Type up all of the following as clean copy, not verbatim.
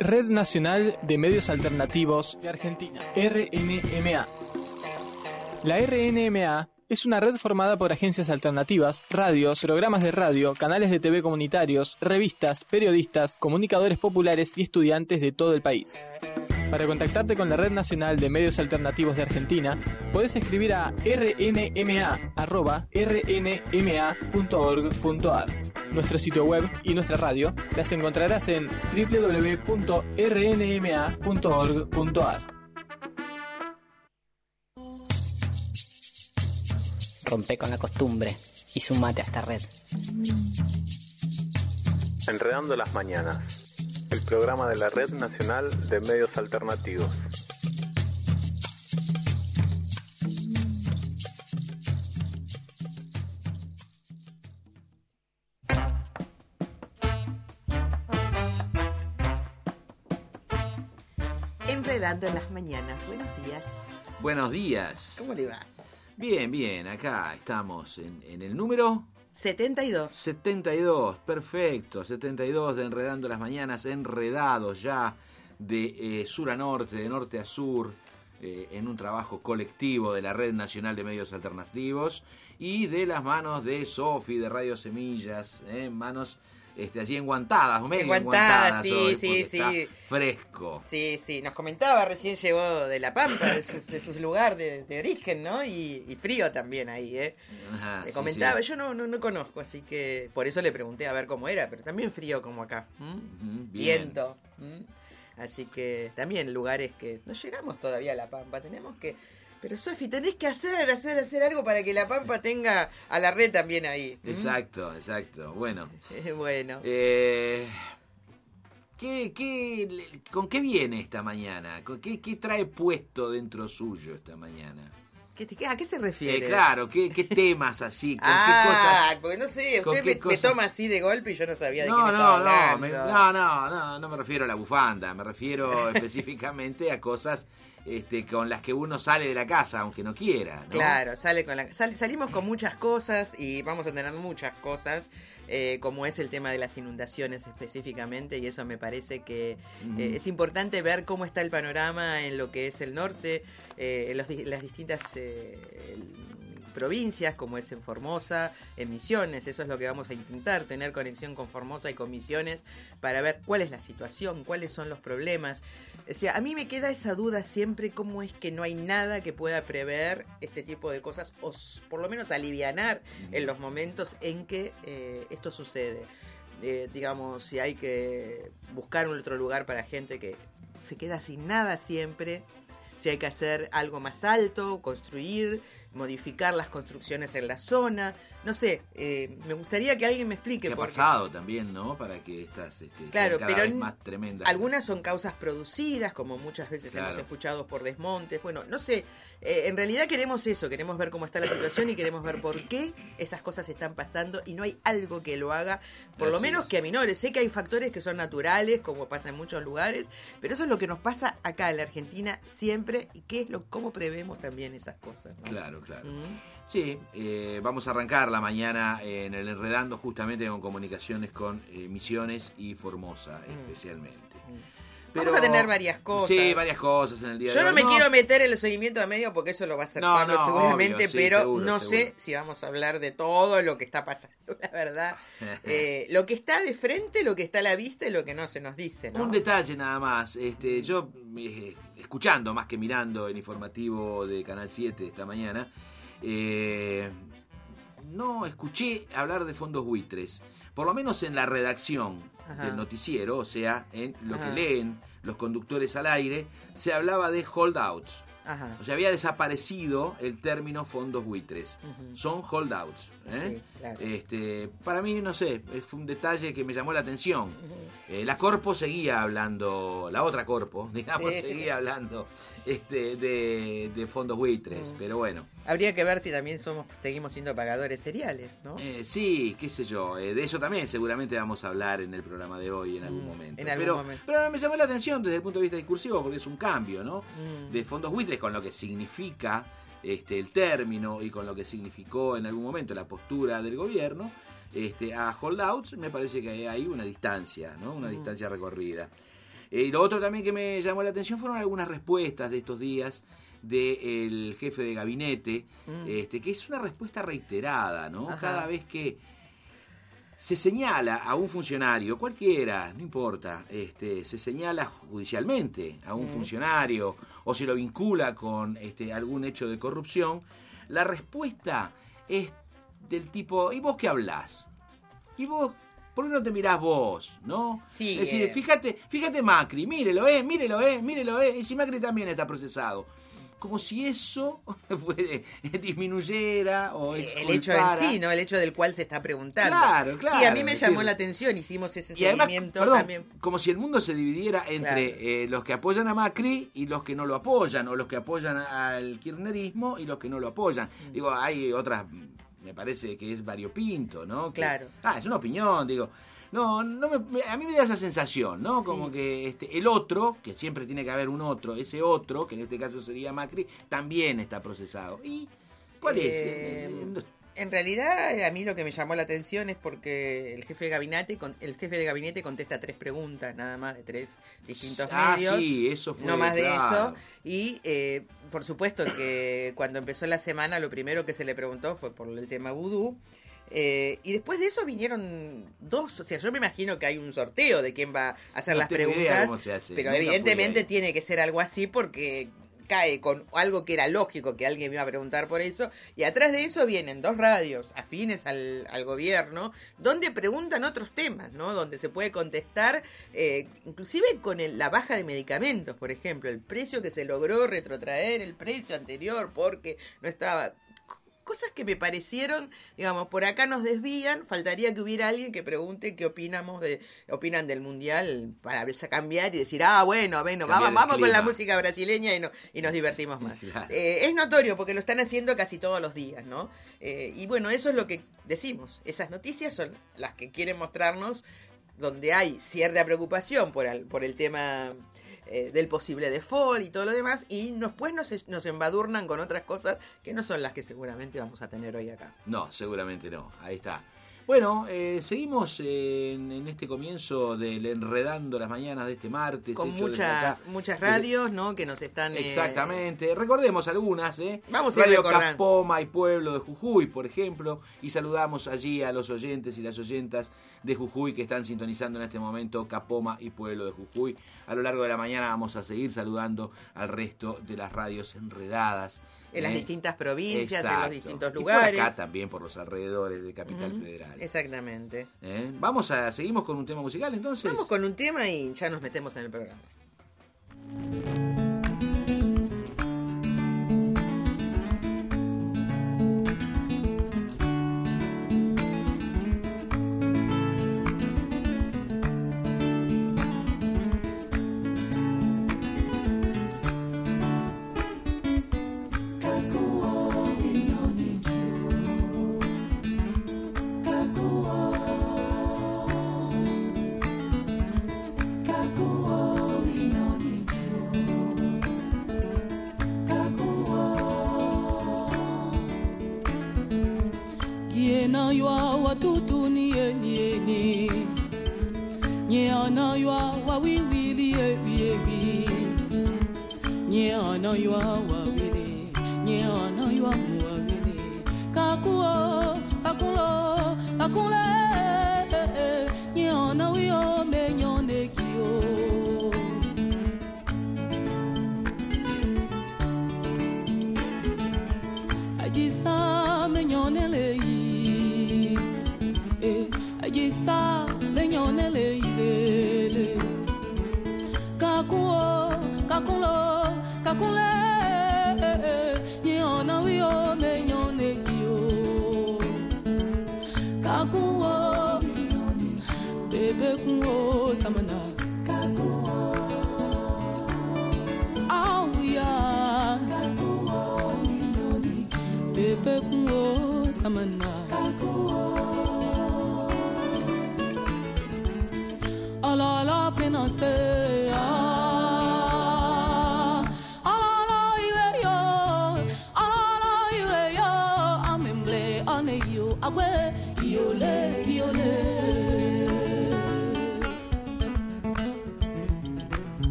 Red Nacional de Medios Alternativos de Argentina, RNMA. La RNMA es una red formada por agencias alternativas, radios, programas de radio, canales de TV comunitarios, revistas, periodistas, comunicadores populares y estudiantes de todo el país. Para contactarte con la Red Nacional de Medios Alternativos de Argentina, podés escribir a rnma@rnma.org.ar. Nuestro sitio web y nuestra radio las encontrarás en www.rnma.org.ar. Rompe con la costumbre y sumate a esta red. Enredando las mañanas, el programa de la Red Nacional de Medios Alternativos. Enredando en las mañanas. Buenos días. Buenos días. ¿Cómo le va? Bien, bien, acá estamos en el número 72. 72, perfecto, 72 de Enredando las Mañanas, enredados ya de sur a norte, de norte a sur, en un trabajo colectivo de la Red Nacional de Medios Alternativos y de las manos de Sofi, de Radio Semillas, manos allí enguantadas, medio enguantadas sí, hoy, sí, está sí. fresco. Sí, sí, nos comentaba, recién llegó de La Pampa, de su lugar de origen, ¿no? Y frío también ahí, ¿eh? Ajá, Me sí, comentaba, sí. yo no conozco, así que por eso le pregunté a ver cómo era, pero también frío como acá. Bien. Viento. Así que también lugares que no llegamos todavía a La Pampa, tenemos que... Pero Sofi, tenés que hacer algo para que La Pampa tenga a la red también ahí. Exacto. Bueno. Bueno. ¿Con qué viene esta mañana? ¿Qué trae puesto dentro suyo esta mañana? ¿A qué se refiere? Claro, ¿qué temas así? ¿Con qué cosas? Porque no sé, usted me cosas? toma así de golpe y yo no sabía de qué me estaba hablando. No me refiero a la bufanda, me refiero específicamente a cosas con las que uno sale de la casa, aunque no quiera, ¿no? Claro, salimos con muchas cosas y vamos a tener muchas cosas, como es el tema de las inundaciones específicamente, y eso me parece que es importante ver cómo está el panorama en lo que es el norte, en las distintas provincias, como es en Formosa, en Misiones. Eso es lo que vamos a intentar, tener conexión con Formosa y con Misiones para ver cuál es la situación, cuáles son los problemas. O sea, a mí me queda esa duda siempre, cómo es que no hay nada que pueda prever este tipo de cosas, o por lo menos alivianar en los momentos en que esto sucede. Digamos, si hay que buscar un otro lugar para gente que se queda sin nada siempre, si hay que hacer algo más alto, construir, modificar las construcciones en la zona, no sé, me gustaría que alguien me explique. ¿Qué ha pasado también, no? Para que estas claro, sean cada vez más tremendas. Algunas son causas producidas, como muchas veces hemos escuchado por desmontes. Bueno, no sé, en realidad queremos eso, queremos ver cómo está la situación y queremos ver por qué estas cosas están pasando y no hay algo que lo haga, por lo menos que aminore. Sé que hay factores que son naturales, como pasa en muchos lugares, pero eso es lo que nos pasa acá en la Argentina siempre, y cómo prevemos también esas cosas, ¿no? Claro. Sí, vamos a arrancar la mañana en el Enredando justamente con comunicaciones con Misiones y Formosa especialmente. Pero, vamos a tener varias cosas. Sí, varias cosas en el día de hoy. Yo no me quiero meter en el seguimiento de medio porque eso lo va a hacer Pablo seguramente, obvio, sí, pero seguro, no sé si vamos a hablar de todo lo que está pasando, la verdad. Lo que está de frente, lo que está a la vista y lo que no se nos dice, ¿no? Un detalle nada más. Yo, escuchando más que mirando el informativo de Canal 7 esta mañana, no escuché hablar de fondos buitres, por lo menos en la redacción del noticiero, o sea, en lo que leen los conductores al aire, se hablaba de holdouts. O sea, había desaparecido el término fondos buitres. Son holdouts. Sí, claro. Para mí, no sé, fue un detalle que me llamó la atención. La Corpo seguía hablando, la otra Corpo, digamos, seguía hablando de fondos buitres, pero bueno. Habría que ver si también seguimos siendo pagadores seriales, ¿no? Sí, qué sé yo, de eso también seguramente vamos a hablar en el programa de hoy en algún momento. Pero me llamó la atención desde el punto de vista discursivo porque es un cambio, ¿no? De fondos buitres, con lo que significa el término y con lo que significó en algún momento la postura del gobierno, a holdouts, me parece que hay una distancia, ¿no? Una distancia recorrida. Lo otro también que me llamó la atención fueron algunas respuestas de estos días del jefe de gabinete, que es una respuesta reiterada, ¿no? Ajá. Cada vez que se señala a un funcionario, cualquiera, no importa, se señala judicialmente a un funcionario o se lo vincula con algún hecho de corrupción, la respuesta es del tipo, ¿y vos qué hablás? ¿Y vos? ¿Por qué no te mirás vos? ¿No? Sí, es decir, fíjate Macri, mírelo, y si Macri también está procesado. Como si eso disminuyera o el hecho en sí, ¿no? El hecho del cual se está preguntando. Claro. Sí, a mí me llamó la atención, hicimos ese Y además, seguimiento también. como si el mundo se dividiera entre los que apoyan a Macri y los que no lo apoyan, o los que apoyan al kirchnerismo y los que no lo apoyan. Digo, hay otras, me parece que es variopinto, ¿no? Claro. Es una opinión, digo. A mí me da esa sensación, ¿no? Como que el otro, que siempre tiene que haber un otro, ese otro, que en este caso sería Macri, también está procesado. ¿Y cuál es? En realidad, a mí lo que me llamó la atención es porque el jefe de gabinete contesta 3 preguntas, nada más, de 3 distintos medios. Sí, eso fue. No más de claro. eso. Y por supuesto que cuando empezó la semana, lo primero que se le preguntó fue por el tema vudú. Y después de eso vinieron 2, o sea, yo me imagino que hay un sorteo de quién va a hacer las preguntas, idea cómo se hace. pero Nunca evidentemente tiene que ser algo así porque cae con algo que era lógico que alguien iba a preguntar por eso, y atrás de eso vienen 2 radios afines al gobierno, donde preguntan otros temas, ¿no? Donde se puede contestar, inclusive con la baja de medicamentos, por ejemplo, el precio que se logró retrotraer, el precio anterior porque no estaba... Cosas que me parecieron, digamos, por acá nos desvían, faltaría que hubiera alguien que pregunte qué opinan del Mundial para cambiar y decir, bueno, vamos con la música brasileña y nos divertimos más. Claro. Es notorio porque lo están haciendo casi todos los días, ¿no? Y bueno, eso es lo que decimos, esas noticias son las que quieren mostrarnos donde hay cierta preocupación por el tema... del posible default y todo lo demás, y después nos embadurnan con otras cosas que no son las que seguramente vamos a tener hoy acá. No, seguramente no, ahí está. Bueno, seguimos en este comienzo del Enredando las Mañanas de este martes. Con muchas radios, ¿no? Que nos están... Exactamente. Recordemos algunas, Vamos a ir Radio recordando. Capoma y Pueblo de Jujuy, por ejemplo. Y saludamos allí a los oyentes y las oyentas de Jujuy que están sintonizando en este momento Capoma y Pueblo de Jujuy. A lo largo de la mañana vamos a seguir saludando al resto de las radios enredadas. En las distintas provincias, Exacto. En los distintos lugares. Y por acá también, por los alrededores de Capital Federal. Exactamente. Seguimos con un tema musical entonces. Vamos con un tema y ya nos metemos en el programa.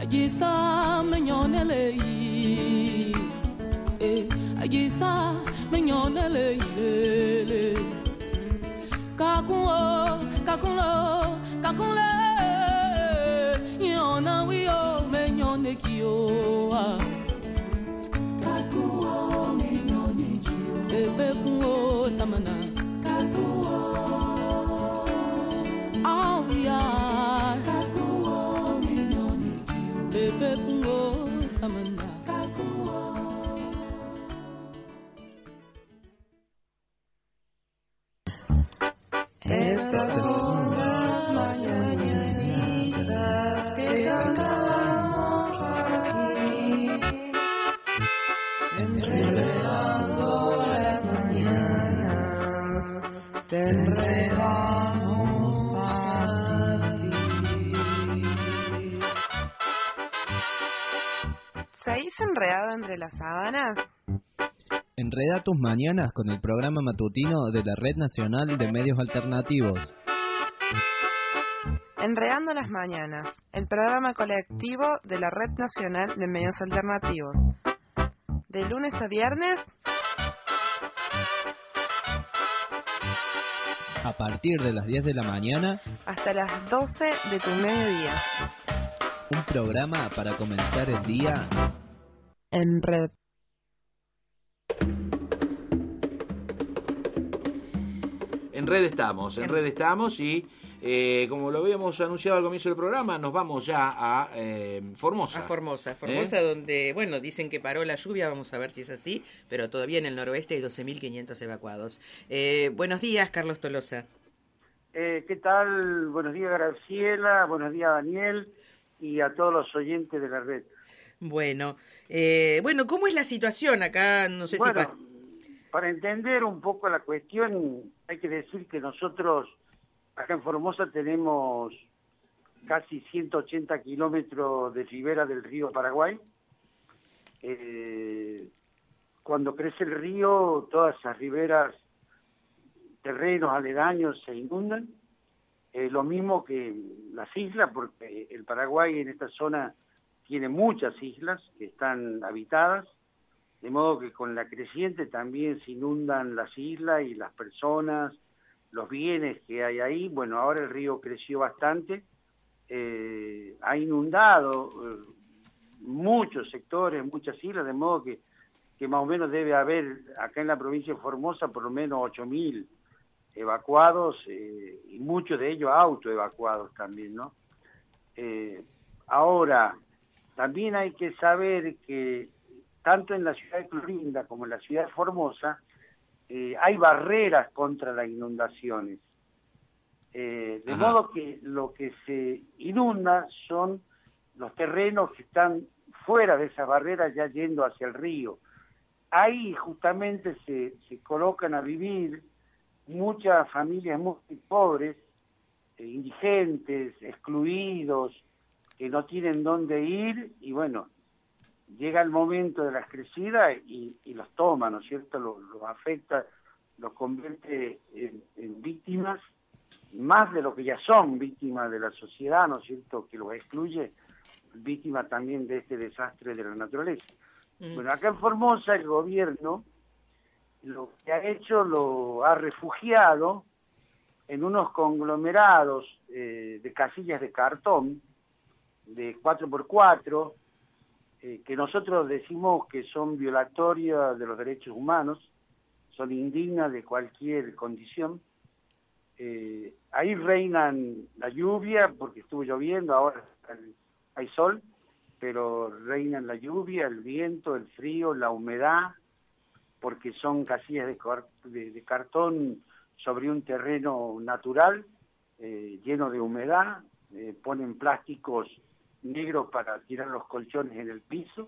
Agisa menyonele agisa menyonele le kakuo kakule yona wio menyone kio kakuo menyone kio bebe kuo samana kakuo awia kakuo menyone kio bebe kuo samana Estas son las mañanitas que cantamos aquí, enredando las mañanas, te enredamos a ti. ¿Seguís enredado entre las sábanas? Enreda tus mañanas con el programa matutino de la Red Nacional de Medios Alternativos. Enredando las mañanas, el programa colectivo de la Red Nacional de Medios Alternativos. De lunes a viernes, a partir de las 10 de la mañana, hasta las 12 de tu mediodía. Un programa para comenzar el día en red. En red estamos y como lo habíamos anunciado al comienzo del programa, nos vamos ya a Formosa. A Formosa, donde, bueno, dicen que paró la lluvia, vamos a ver si es así, pero todavía en el noroeste hay 12.500 evacuados. Buenos días, Carlos Tolosa. ¿Qué tal? Buenos días, Graciela, buenos días, Daniel, y a todos los oyentes de la red. Bueno, ¿cómo es la situación acá? No sé si... Para entender un poco la cuestión, hay que decir que nosotros acá en Formosa tenemos casi 180 kilómetros de ribera del río Paraguay. Cuando crece el río, todas esas riberas, terrenos aledaños se inundan. Lo mismo que las islas, porque el Paraguay en esta zona tiene muchas islas que están habitadas. De modo que con la creciente también se inundan las islas y las personas, los bienes que hay ahí. Bueno, ahora el río creció bastante, ha inundado muchos sectores, muchas islas, de modo que más o menos debe haber acá en la provincia de Formosa por lo menos 8.000 evacuados y muchos de ellos autoevacuados también, ¿no? Ahora, también hay que saber que tanto en la ciudad de Clorinda como en la ciudad de Formosa, hay barreras contra las inundaciones. De modo que lo que se inunda son los terrenos que están fuera de esas barreras, ya yendo hacia el río. Ahí justamente se colocan a vivir muchas familias muy pobres, indigentes, excluidos, que no tienen dónde ir, y bueno, llega el momento de las crecidas y los toma, ¿no es cierto? Los afecta, los convierte en víctimas, más de lo que ya son víctimas de la sociedad, ¿no es cierto? Que los excluye, víctimas también de este desastre de la naturaleza. Bueno, acá en Formosa el gobierno lo que ha hecho lo ha refugiado en unos conglomerados de casillas de cartón, de 4x4, que nosotros decimos que son violatorias de los derechos humanos, son indignas de cualquier condición. Ahí reinan la lluvia, porque estuvo lloviendo, ahora hay sol, pero reinan la lluvia, el viento, el frío, la humedad, porque son casillas de cartón sobre un terreno natural, lleno de humedad, ponen plásticos negros para tirar los colchones en el piso,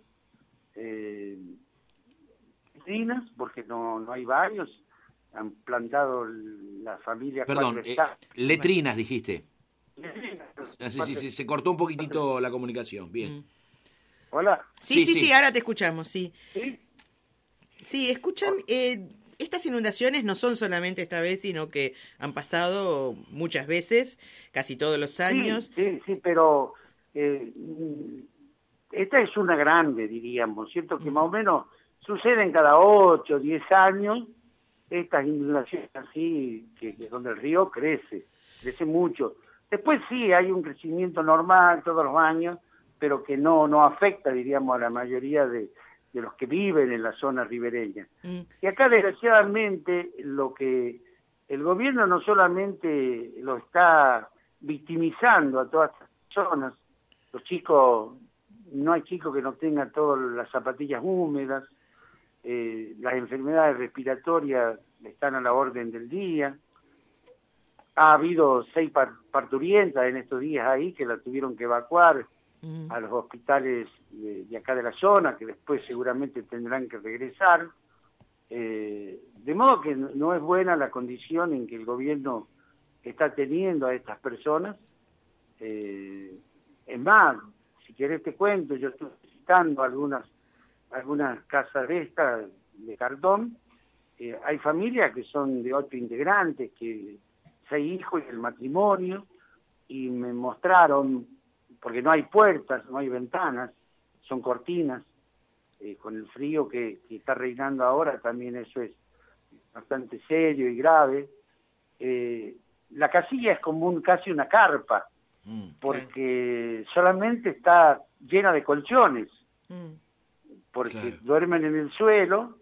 letrinas, porque no hay baños, han plantado la familia... Perdón, letrinas dijiste. Letrinas. Sí, se cortó un poquitito la comunicación, bien. Hola. Sí, ahora te escuchamos, sí. ¿Sí? Sí, escuchan, estas inundaciones no son solamente esta vez, sino que han pasado muchas veces, casi todos los años. Sí, pero esta es una grande, diríamos, ¿cierto? Que más o menos suceden cada 8 o 10 años estas inundaciones así, que donde el río crece mucho. Después sí, hay un crecimiento normal todos los años, pero que no afecta, diríamos, a la mayoría de los que viven en la zona ribereña. Y acá, desgraciadamente, lo que el gobierno no solamente lo está victimizando a todas estas personas, los chicos, no hay chicos que no tengan todas las zapatillas húmedas, las enfermedades respiratorias están a la orden del día. Ha habido 6 parturientas en estos días ahí que la tuvieron que evacuar a los hospitales de acá de la zona, que después seguramente tendrán que regresar. De modo que no es buena la condición en que el gobierno está teniendo a estas personas. Es más, si querés te cuento, yo estoy visitando algunas casas de estas de cartón. Hay familias que son de 8 integrantes, que 6 hijos y el matrimonio, y me mostraron, porque no hay puertas, no hay ventanas, son cortinas, con el frío que está reinando ahora también eso es bastante serio y grave. La casilla es como casi una carpa, porque solamente está llena de colchones, porque duermen en el suelo,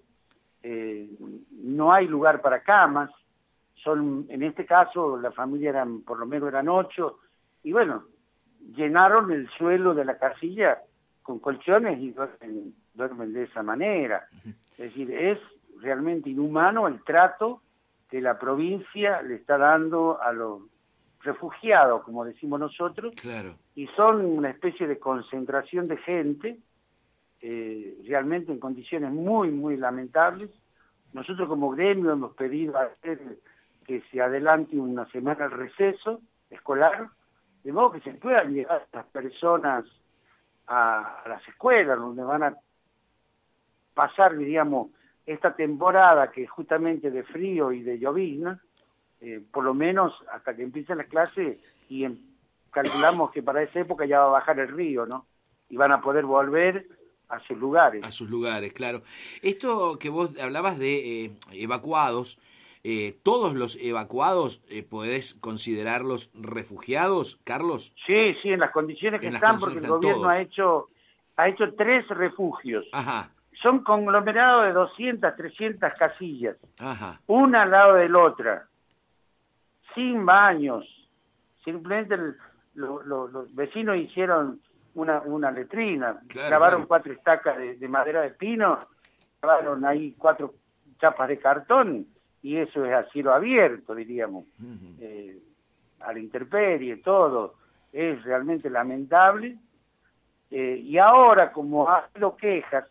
no hay lugar para camas. En este caso la familia por lo menos eran 8, y bueno, llenaron el suelo de la casilla con colchones y duermen de esa manera. Es decir, es realmente inhumano el trato que la provincia le está dando a los refugiados, como decimos nosotros, y son una especie de concentración de gente, realmente en condiciones muy, muy lamentables. Nosotros como gremio hemos pedido que se adelante una semana el receso escolar, de modo que se puedan llegar estas personas a las escuelas, donde van a pasar, diríamos, esta temporada que es justamente de frío y de llovizna, por lo menos hasta que empiecen las clases, y calculamos que para esa época ya va a bajar el río, ¿no? Y van a poder volver a sus lugares. A sus lugares, claro. Esto que vos hablabas de evacuados, ¿todos los evacuados podés considerarlos refugiados, Carlos? Sí, en las condiciones que están, porque el gobierno ha hecho 3 refugios. Ajá. Son conglomerados de 200, 300 casillas, Ajá. una al lado de la otra, sin baños. Simplemente los vecinos hicieron una letrina, clavaron 4 estacas de madera de pino, clavaron ahí 4 chapas de cartón, y eso es a cielo abierto, diríamos, a la intemperie, todo. Es realmente lamentable. Y ahora, como ha habido quejas,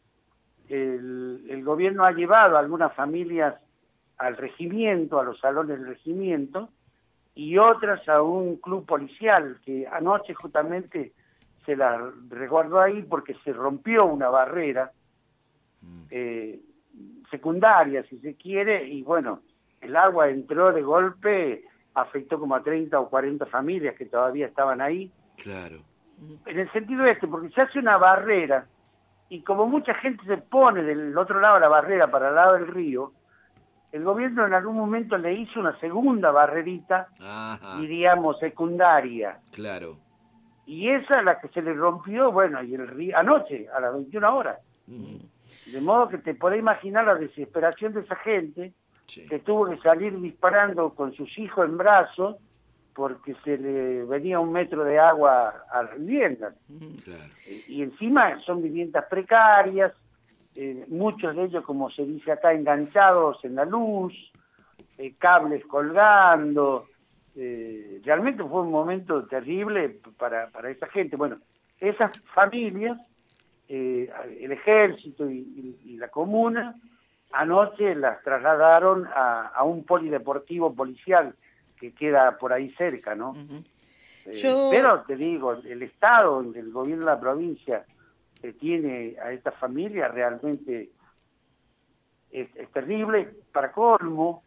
el gobierno ha llevado a algunas familias al regimiento, a los salones del regimiento, y otras a un club policial, que anoche justamente se la resguardó ahí porque se rompió una barrera secundaria, si se quiere, y bueno, el agua entró de golpe, afectó como a 30 o 40 familias que todavía estaban ahí. Claro. En el sentido porque se hace una barrera, y como mucha gente se pone del otro lado de la barrera para el lado del río, el gobierno en algún momento le hizo una segunda barrerita, diríamos, secundaria. Claro. Y esa es la que se le rompió, bueno, y el río, anoche, a las 21 horas. De modo que te podés imaginar la desesperación de esa gente, que tuvo que salir disparando con sus hijos en brazos, porque se le venía 1 metro de agua a las viviendas. Claro. Y encima son viviendas precarias, muchos de ellos, como se dice acá, enganchados en la luz, cables colgando. Realmente fue un momento terrible para esa gente. Bueno, esas familias, el ejército y la comuna, anoche las trasladaron a un polideportivo policial que queda por ahí cerca, ¿no? Pero te digo, el Estado, el gobierno de la provincia que tiene a esta familia realmente es terrible. Para colmo,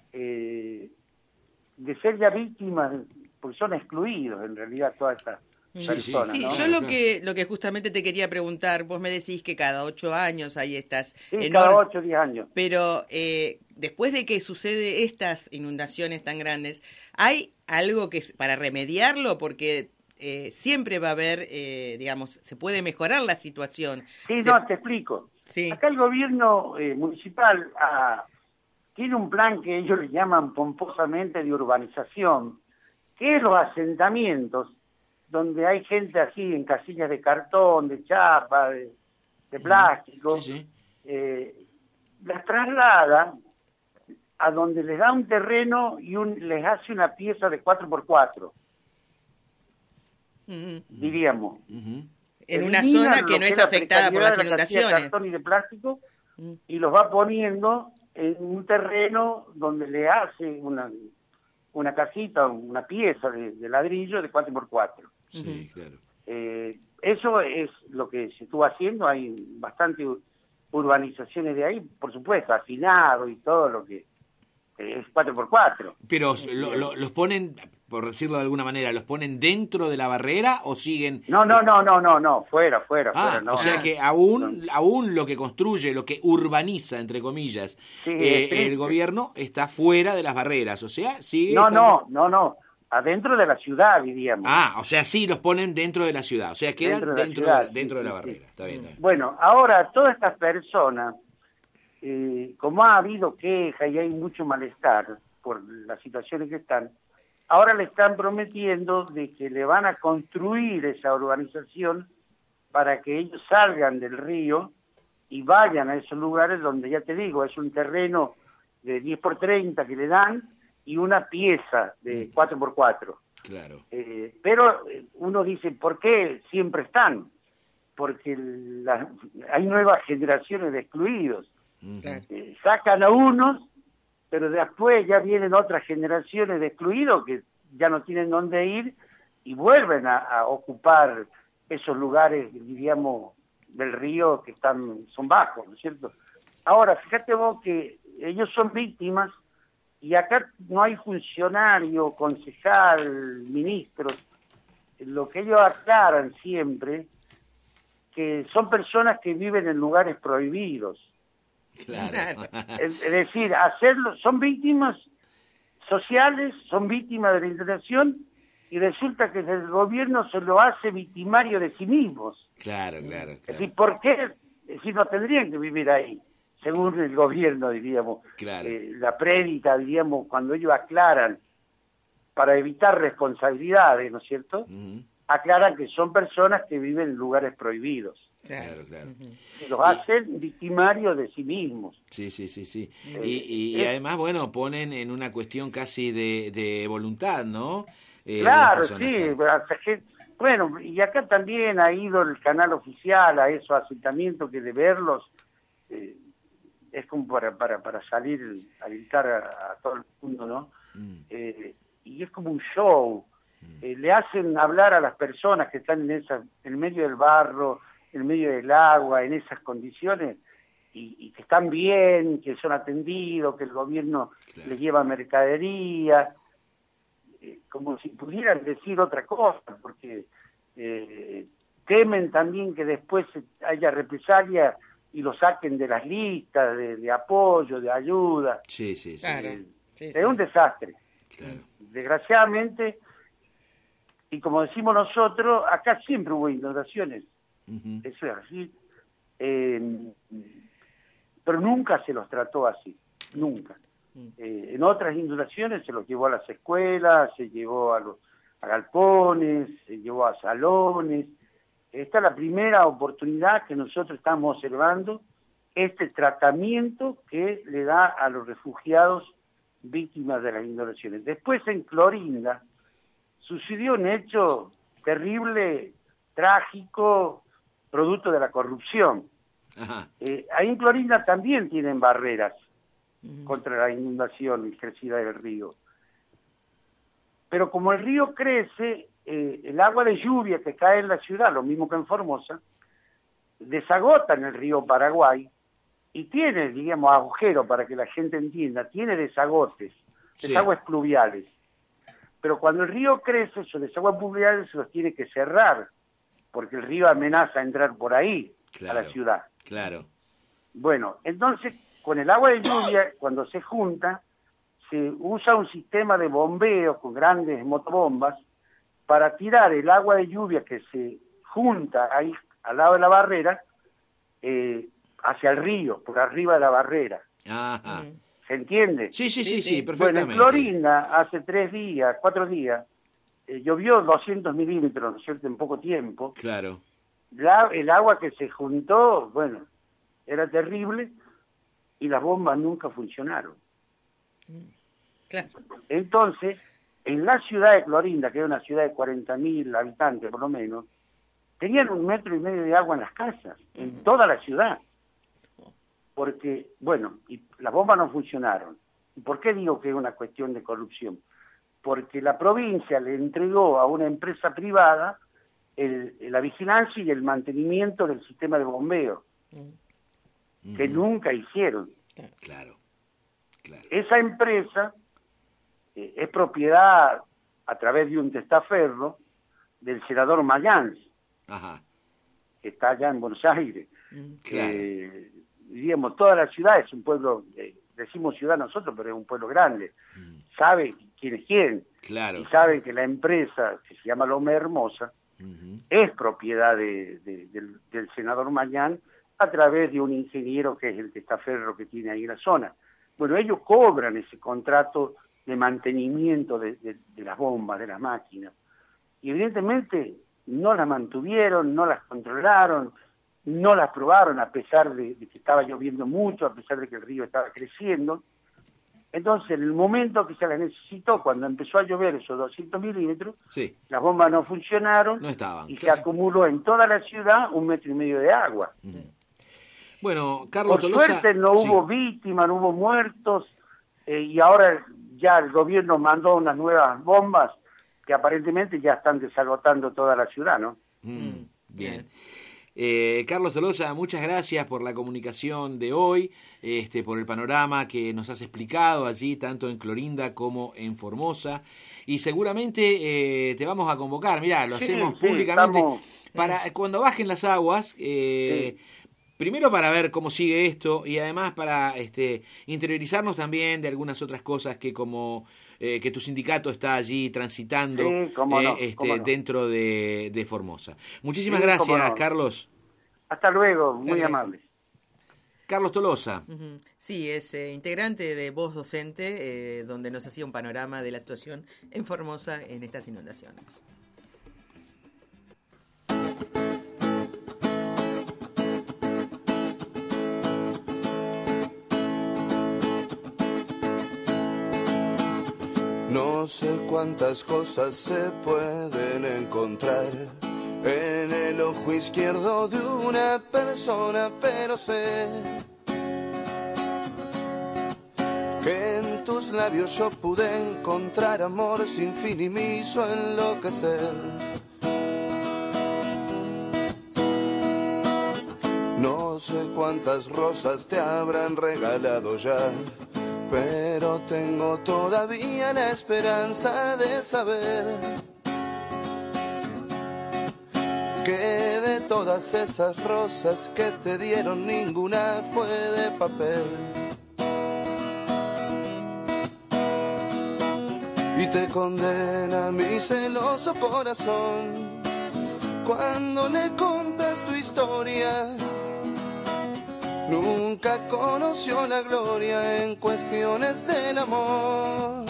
de ser ya víctimas, porque son excluidos en realidad todas personas. Sí, ¿no? yo lo que justamente te quería preguntar, vos me decís que cada 8 años hay estas Sí, cada 8 o 10 años. Pero después de que sucede estas inundaciones tan grandes, ¿hay algo que para remediarlo? Porque siempre va a haber, digamos, se puede mejorar la situación. Sí, no, te explico. Sí. Acá el gobierno municipal tiene un plan que ellos le llaman pomposamente de urbanización, que es los asentamientos, donde hay gente así en casillas de cartón, de chapa, de plástico, las traslada a donde les da un terreno y les hace una pieza de 4x4, diríamos. En una zona que no es afectada por las inundaciones. De cartón y de plástico, y los va poniendo en un terreno donde le hace una casita, una pieza de ladrillo de 4x4. Sí, claro. Eso es lo que se estuvo haciendo. Hay bastante urbanizaciones de ahí, por supuesto, afinado y todo lo que es 4x4. Pero los ponen, por decirlo de alguna manera, ¿los ponen dentro de la barrera o siguen? No, fuera. No, o sea que aún lo que construye, lo que urbaniza, entre comillas, el gobierno está fuera de las barreras, o sea, sigue... No, adentro de la ciudad, diríamos. O sea, sí los ponen dentro de la ciudad, o sea, quedan dentro de la barrera. Está bien. Bueno, ahora todas estas personas, como ha habido queja y hay mucho malestar por las situaciones que están, ahora le están prometiendo de que le van a construir esa urbanización para que ellos salgan del río y vayan a esos lugares donde, ya te digo, es un terreno de 10x30 que le dan y una pieza de 4x4. Claro. Pero uno dice, ¿por qué siempre están? Porque hay nuevas generaciones de excluidos. Sacan a unos, pero después ya vienen otras generaciones de excluidos que ya no tienen dónde ir y vuelven a ocupar esos lugares, diríamos, del río que son bajos, ¿no es cierto? Ahora, fíjate vos que ellos son víctimas y acá no hay funcionario, concejal, ministros. Lo que ellos aclaran siempre, que son personas que viven en lugares prohibidos. Claro. Es decir, son víctimas sociales, son víctimas de la inundación y resulta que el gobierno se lo hace victimario de sí mismos. Claro. Es decir, ¿por qué? Es decir, no tendrían que vivir ahí, según el gobierno, diríamos. Claro. La prédica, diríamos, cuando ellos aclaran para evitar responsabilidades, ¿no es cierto? Aclaran que son personas que viven en lugares prohibidos. Claro. Los hacen victimarios de sí mismos. Sí. Y además, bueno, ponen en una cuestión casi de voluntad, ¿no? Claro, sí. Bueno, y acá también ha ido el canal oficial a esos asentamientos que de verlos es como para salir a gritar a todo el mundo, ¿no? Y es como un show. Le hacen hablar a las personas que están en medio del barro, en medio del agua, en esas condiciones, y que están bien, que son atendidos, que el gobierno les lleva mercadería, como si pudieran decir otra cosa, porque temen también que después haya represalia y lo saquen de las listas de apoyo, de ayuda. Sí. Es un desastre. Claro. Desgraciadamente, y como decimos nosotros, acá siempre hubo inundaciones. Eso es así. Pero nunca se los trató así. Nunca. En otras inundaciones se los llevó a las escuelas, se llevó a galpones, se llevó a salones. Esta es la primera oportunidad que nosotros estamos observando, este tratamiento que le da a los refugiados víctimas de las inundaciones. Después en Clorinda sucedió un hecho terrible, trágico, producto de la corrupción. Ahí en Clorinda también tienen barreras contra la inundación y crecida del río. Pero como el río crece, el agua de lluvia que cae en la ciudad, lo mismo que en Formosa, desagota en el río Paraguay y tiene, digamos, agujero para que la gente entienda, tiene desagües pluviales. Pero cuando el río crece, esos desaguados pluviales se los tiene que cerrar, porque el río amenaza a entrar por ahí, a la ciudad. Claro. Bueno, entonces, con el agua de lluvia, cuando se junta, se usa un sistema de bombeo con grandes motobombas para tirar el agua de lluvia que se junta ahí al lado de la barrera hacia el río, por arriba de la barrera. Ajá. ¿Se entiende? Sí, perfectamente. Bueno, en Clorinda, hace 4 días, llovió 200 milímetros, ¿no es cierto?, en poco tiempo. Claro. El agua que se juntó, bueno, era terrible y las bombas nunca funcionaron. Claro. Entonces, en la ciudad de Clorinda, que es una ciudad de 40.000 habitantes por lo menos, tenían 1,5 metros de agua en las casas, en toda la ciudad. Porque, bueno, y las bombas no funcionaron. ¿Y por qué digo que es una cuestión de corrupción? Porque la provincia le entregó a una empresa privada la vigilancia y el mantenimiento del sistema de bombeo, que nunca hicieron. Claro. Esa empresa es propiedad, a través de un testaferro, del senador Mayans, que está allá en Buenos Aires. Claro. Digamos, toda la ciudad es un pueblo, decimos ciudad nosotros, pero es un pueblo grande. Sabe quién es quién. Claro. Y saben que la empresa, que se llama Loma Hermosa, es propiedad del senador Mayans, a través de un ingeniero que es el testaferro que tiene ahí en la zona. Bueno, ellos cobran ese contrato de mantenimiento de las bombas, de las máquinas. Y evidentemente no las mantuvieron, no las controlaron, no las probaron, a pesar de que estaba lloviendo mucho, a pesar de que el río estaba creciendo. Entonces, en el momento que se las necesitó, cuando empezó a llover esos 200 milímetros, las bombas no funcionaron, no estaban, y se acumuló en toda la ciudad 1,5 metros de agua. Bueno, Carlos Por Tolosa, suerte no hubo víctimas, no hubo muertos, y ahora ya el gobierno mandó unas nuevas bombas que aparentemente ya están desagotando toda la ciudad, ¿no? Bien. Carlos Tolosa, muchas gracias por la comunicación de hoy, por el panorama que nos has explicado allí, tanto en Clorinda como en Formosa, y seguramente te vamos a convocar, mirá, lo hacemos públicamente, para cuando bajen las aguas, primero para ver cómo sigue esto, y además para interiorizarnos también de algunas otras cosas que como que tu sindicato está allí transitando dentro de Formosa. Muchísimas gracias, Carlos. Hasta luego, muy amable. Carlos Tolosa. Sí, es integrante de Voz Docente, donde nos hacía un panorama de la situación en Formosa en estas inundaciones. No sé cuántas cosas se pueden encontrar en el ojo izquierdo de una persona, pero sé que en tus labios yo pude encontrar amor sin fin y me hizo enloquecer. No sé cuántas rosas te habrán regalado ya, pero tengo todavía la esperanza de saber que de todas esas rosas que te dieron ninguna fue de papel. Y te condena mi celoso corazón cuando le contas tu historia. Nunca conoció la gloria en cuestiones del amor.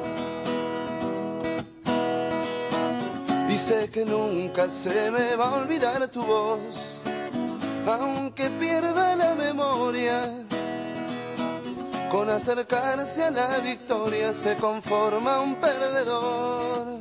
Y sé que nunca se me va a olvidar tu voz, aunque pierda la memoria. Con acercarse a la victoria se conforma un perdedor.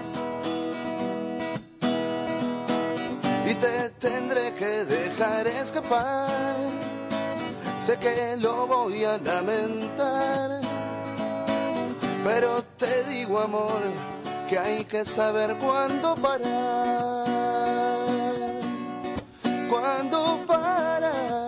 Y te tendré que dejar escapar. Sé que lo voy a lamentar, pero te digo, amor, que hay que saber cuándo parar, cuándo parar.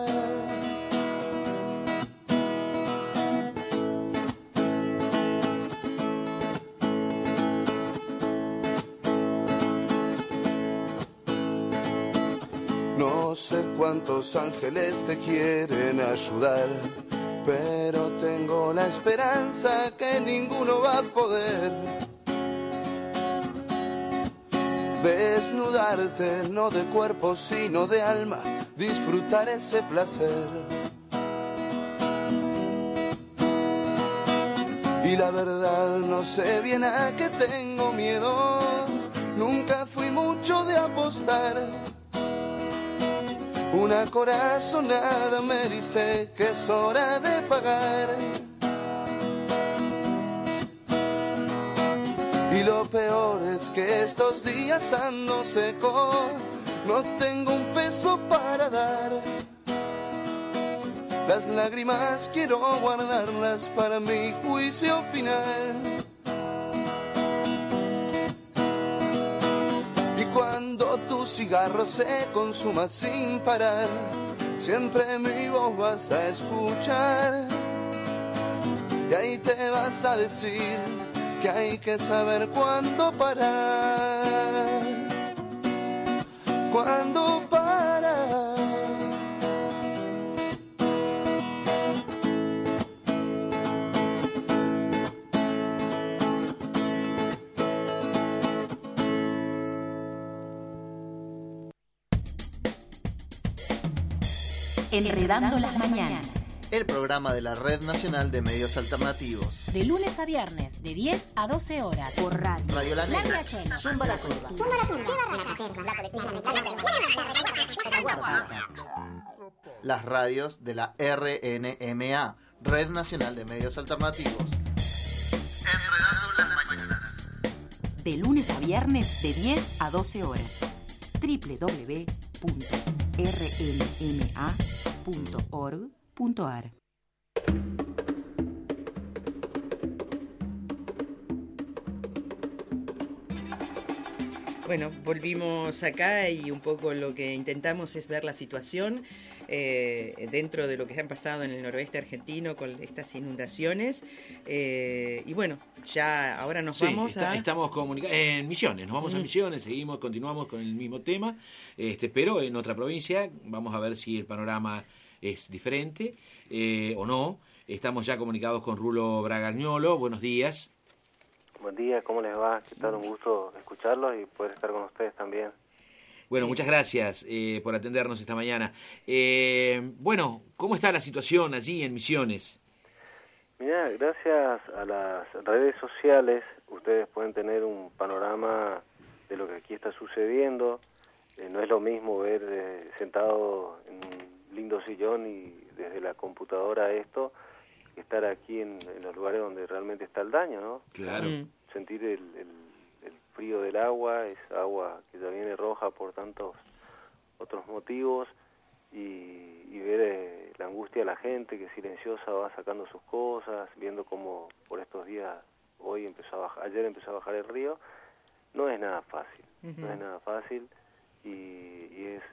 No sé cuántos ángeles te quieren ayudar, pero tengo la esperanza que ninguno va a poder desnudarte, no de cuerpo sino de alma, disfrutar ese placer. Y la verdad no sé bien a qué tengo miedo, nunca fui mucho de apostar. Una corazonada me dice que es hora de pagar. Y lo peor es que estos días ando seco, no tengo un peso para dar. Las lágrimas quiero guardarlas para mi juicio final. Y cuando tu cigarro se consuma sin parar, siempre mi voz vas a escuchar. Y ahí te vas a decir que hay que saber cuándo parar. Cuándo parar. Enredando las mañanas. El programa de la Red Nacional de Medios Alternativos. De lunes a viernes, de 10 a 12 horas. Por radio. Radio La Negra. La Chena. Zumba la Curva. Las radios de la RNMA, Red Nacional de Medios Alternativos. Enredando las mañanas. De lunes a viernes, de 10 a 12 horas. www.rnma.org.ar. Bueno, volvimos acá y un poco lo que intentamos es ver la situación dentro de lo que han pasado en el noroeste argentino con estas inundaciones. Y bueno, ya ahora nos vamos a... Estamos en Misiones, nos vamos a Misiones, continuamos con el mismo tema, pero en otra provincia. Vamos a ver si el panorama es diferente o no. Estamos ya comunicados con Rulo Bragagnolo. Buenos días. Buen día, ¿cómo les va? ¿Qué tal? Un gusto escucharlos y poder estar con ustedes también. Bueno, muchas gracias por atendernos esta mañana. Bueno, ¿cómo está la situación allí en Misiones? Mira, gracias a las redes sociales ustedes pueden tener un panorama de lo que aquí está sucediendo. No es lo mismo ver sentado en un lindo sillón y desde la computadora esto, que estar aquí en los lugares donde realmente está el daño, ¿no? Claro. Sentir el frío del agua, esa agua que ya viene roja por tantos otros motivos, y ver la angustia de la gente que silenciosa va sacando sus cosas, viendo cómo por estos días, ayer empezó a bajar el río. No es nada fácil, no es nada fácil, y es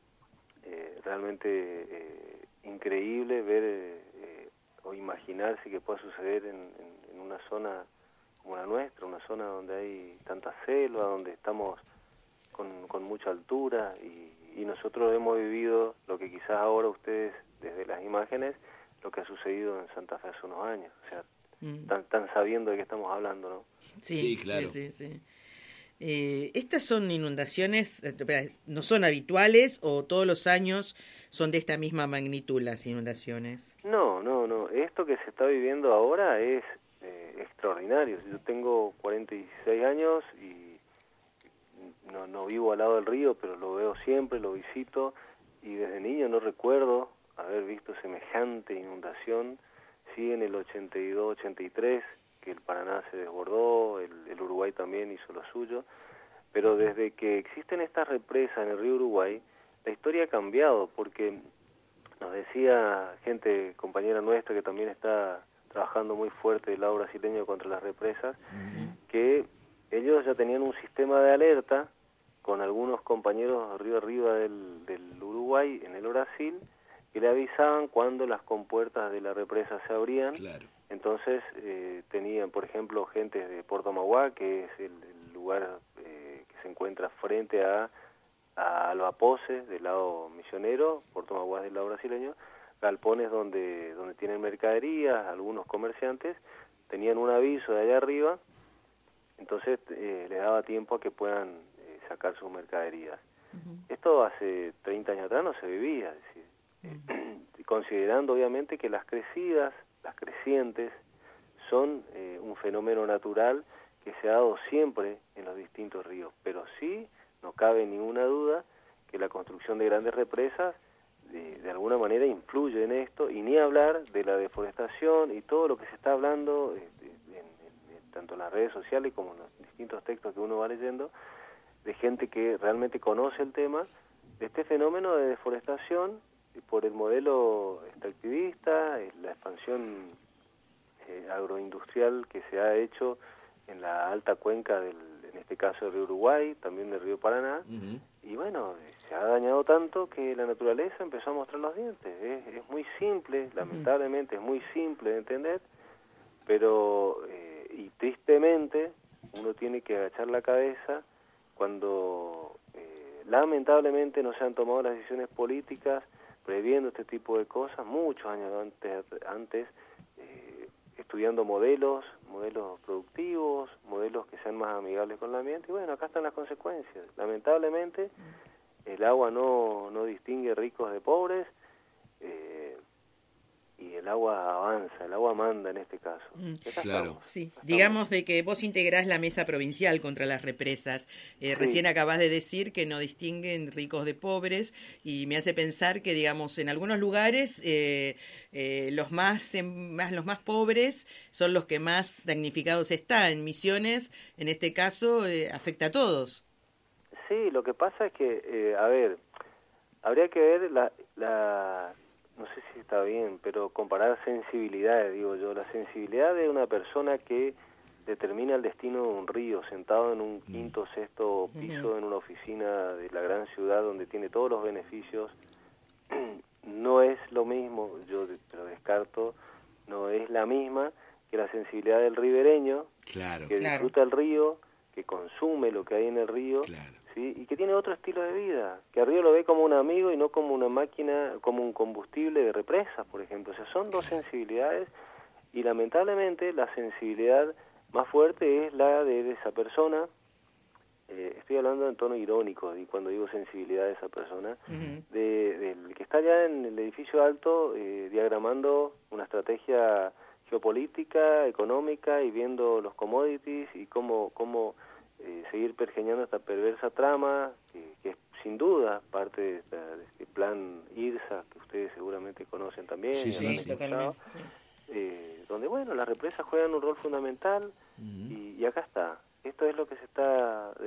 realmente increíble ver o imaginarse que pueda suceder en una zona como la nuestra, una zona donde hay tanta selva, donde estamos con mucha altura, y nosotros hemos vivido lo que quizás ahora ustedes, desde las imágenes, lo que ha sucedido en Santa Fe hace unos años. O sea, están sabiendo de qué estamos hablando, ¿no? Sí, claro. Sí. ¿Estas son inundaciones, no son habituales o todos los años son de esta misma magnitud las inundaciones? No. Esto que se está viviendo ahora es extraordinario. Yo tengo 46 años y no vivo al lado del río, pero lo veo siempre, lo visito, y desde niño no recuerdo haber visto semejante inundación. Sí, en el 82, 83, que el Paraná se desbordó, el Uruguay también hizo lo suyo, pero desde que existen estas represas en el río Uruguay, la historia ha cambiado, porque nos decía gente, compañera nuestra, que también está trabajando muy fuerte del lado brasileño contra las represas, que ellos ya tenían un sistema de alerta con algunos compañeros río arriba del Uruguay en el Brasil, que le avisaban cuando las compuertas de la represa se abrían. Claro. Entonces tenían, por ejemplo, gente de Puerto Mauá, que es el lugar que se encuentra frente a a Albapoces del lado misionero, Puerto Maguas del lado brasileño, galpones donde tienen mercaderías, algunos comerciantes tenían un aviso de allá arriba, entonces les daba tiempo a que puedan sacar sus mercaderías. Esto hace 30 años atrás no se vivía, es decir, considerando obviamente que las crecientes, son un fenómeno natural que se ha dado siempre en los distintos ríos, pero sí no cabe ninguna duda que la construcción de grandes represas de alguna manera influye en esto, y ni hablar de la deforestación y todo lo que se está hablando tanto en las redes sociales como en los distintos textos que uno va leyendo, de gente que realmente conoce el tema, de este fenómeno de deforestación por el modelo extractivista, la expansión agroindustrial que se ha hecho en la alta cuenca en este caso del río Uruguay, también del río Paraná, y bueno, se ha dañado tanto que la naturaleza empezó a mostrar los dientes. Es muy simple, lamentablemente es muy simple de entender, pero y tristemente uno tiene que agachar la cabeza cuando lamentablemente no se han tomado las decisiones políticas previendo este tipo de cosas muchos años antes, estudiando modelos productivos, modelos que sean más amigables con el ambiente, y bueno, acá están las consecuencias. Lamentablemente el agua no distingue ricos de pobres, y el agua avanza, el agua manda en este caso. Claro. Sí, digamos de que vos integrás la mesa provincial contra las represas. Recién acabás de decir que no distinguen ricos de pobres, y me hace pensar que, digamos, en algunos lugares los más pobres son los que más damnificados están. En Misiones, en este caso, afecta a todos. Sí, lo que pasa es que, habría que ver no sé si está bien, pero comparar sensibilidades, digo yo, la sensibilidad de una persona que determina el destino de un río, sentado en un quinto o sexto piso en una oficina de la gran ciudad donde tiene todos los beneficios, no es lo mismo, yo lo descarto, no es la misma que la sensibilidad del ribereño, que disfruta el río, que consume lo que hay en el río, ¿sí? Y que tiene otro estilo de vida, que el río lo ve como un amigo y no como una máquina, como un combustible de represas, por ejemplo. O sea, son dos sensibilidades, y lamentablemente la sensibilidad más fuerte es la de esa persona. Estoy hablando en tono irónico, y cuando digo sensibilidad de esa persona, del que está allá en el edificio alto diagramando una estrategia geopolítica, económica, y viendo los commodities y cómo seguir pergeñando esta perversa trama, que es sin duda parte de este plan IRSA, que ustedes seguramente conocen también, totalmente, donde, bueno, las represas juegan un rol fundamental, y acá está. Esto es lo que se está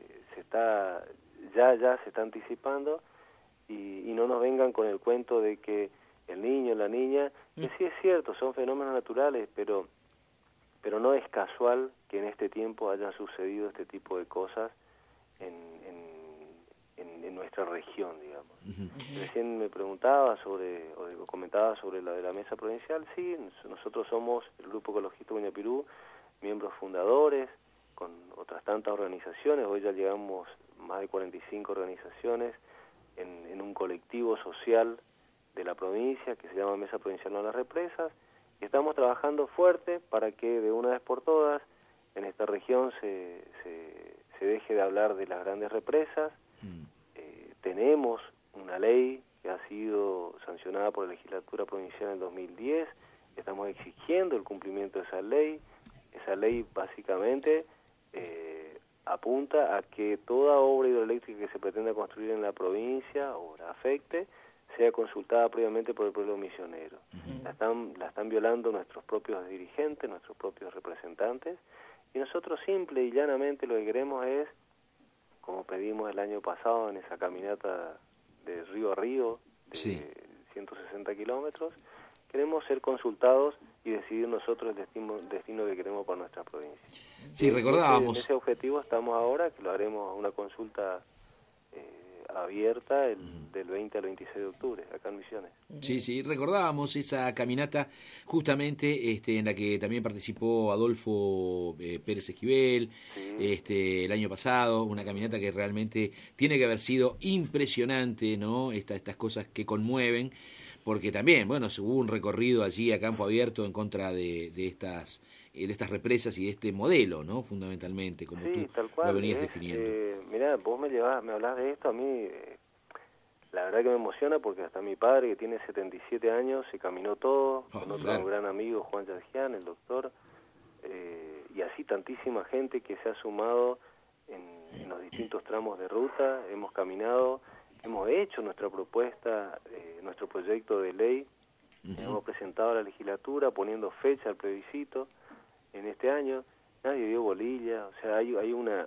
anticipando, y no nos vengan con el cuento de que el niño, la niña, que sí es cierto, son fenómenos naturales, pero no es casual que en este tiempo hayan sucedido este tipo de cosas en nuestra región, digamos. Recién me preguntaba comentaba sobre la de la mesa provincial. Sí, nosotros somos el Grupo Ecologista Buñapirú, miembros fundadores, con otras tantas organizaciones. Hoy ya llegamos más de 45 organizaciones en un colectivo social de la provincia que se llama Mesa Provincial No a las Represas, y estamos trabajando fuerte para que de una vez por todas en esta región se deje de hablar de las grandes represas. Tenemos una ley que ha sido sancionada por la legislatura provincial en el 2010, estamos exigiendo el cumplimiento de esa ley. Esa ley básicamente apunta a que toda obra hidroeléctrica que se pretenda construir en la provincia o la afecte sea consultada previamente por el pueblo misionero. La están violando nuestros propios dirigentes, nuestros propios representantes, y nosotros simple y llanamente lo que queremos es, como pedimos el año pasado en esa caminata de río a río, de 160 kilómetros, queremos ser consultados y decidir nosotros el destino que queremos para nuestra provincia. Sí, recordábamos. En ese objetivo estamos ahora, que lo haremos una consulta abierta del 20 al 26 de octubre, acá en Misiones. Sí, recordábamos esa caminata justamente en la que también participó Adolfo Pérez Esquivel el año pasado, una caminata que realmente tiene que haber sido impresionante, ¿no? Estas cosas que conmueven, porque también, bueno, hubo un recorrido allí a campo abierto en contra de estas represas y de este modelo, ¿no? Fundamentalmente, como tú tal cual, lo venías definiendo. Mirá, vos me hablás de esto, a mí la verdad que me emociona porque hasta mi padre, que tiene 77 años, se caminó todo, con otro gran amigo, Juan Yadjian, el doctor, y así tantísima gente que se ha sumado en los distintos tramos de ruta. Hemos caminado, hemos hecho nuestra propuesta, nuestro proyecto de ley, hemos presentado a la legislatura poniendo fecha al plebiscito en este año. Nadie dio bolilla, o sea, hay una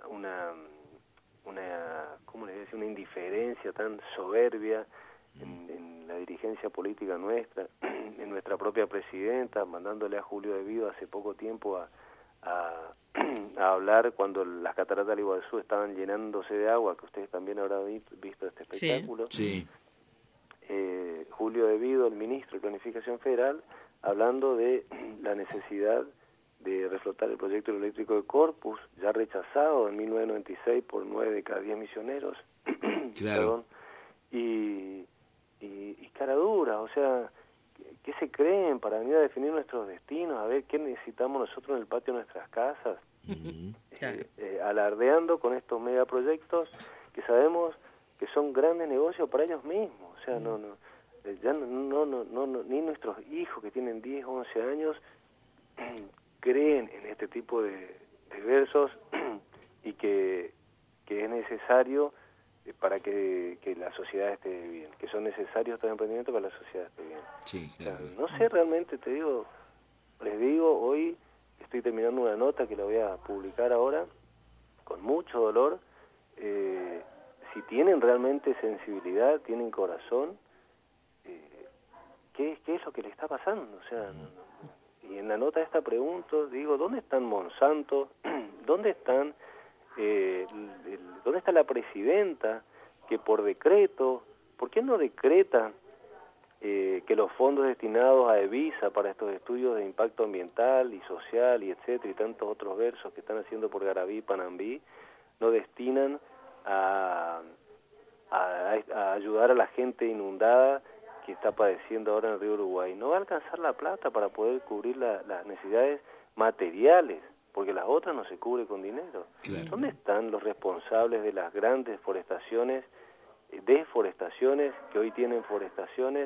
¿cómo le decía? Una indiferencia tan soberbia en la dirigencia política nuestra, en nuestra propia presidenta, mandándole a Julio de Vido hace poco tiempo a hablar cuando las cataratas del Iguazú estaban llenándose de agua, que ustedes también habrán visto este espectáculo. Sí. Julio de Vido, el ministro de Planificación Federal, hablando de la necesidad de reflotar el proyecto eléctrico de Corpus, ya rechazado en 1996 por 9 de cada 10 misioneros. Claro. Y cara dura, o sea, ¿qué se creen para venir a definir nuestros destinos? A ver qué necesitamos nosotros en el patio de nuestras casas. Alardeando con estos megaproyectos que sabemos que son grandes negocios para ellos mismos. O sea, ni nuestros hijos que tienen 10, 11 años creen en este tipo de versos y que es necesario para que la sociedad esté bien, que son necesarios estos emprendimientos para que la sociedad esté bien. Sí, claro. O sea, no sé realmente, les digo, hoy estoy terminando una nota que la voy a publicar ahora, con mucho dolor. Si tienen realmente sensibilidad, tienen corazón, ¿qué es lo que le está pasando? O sea, y en la nota esta pregunto, digo, ¿dónde están Monsanto? ¿Dónde están dónde está la presidenta que por decreto, por qué no decreta que los fondos destinados a Evisa para estos estudios de impacto ambiental y social y etcétera y tantos otros versos que están haciendo por Garabí y Panambí no destinan a ayudar a la gente inundada que está padeciendo ahora en el río Uruguay? No va a alcanzar la plata para poder cubrir las necesidades materiales, porque las otras no se cubre con dinero. Claro. ¿Dónde están los responsables de las grandes deforestaciones que hoy tienen forestaciones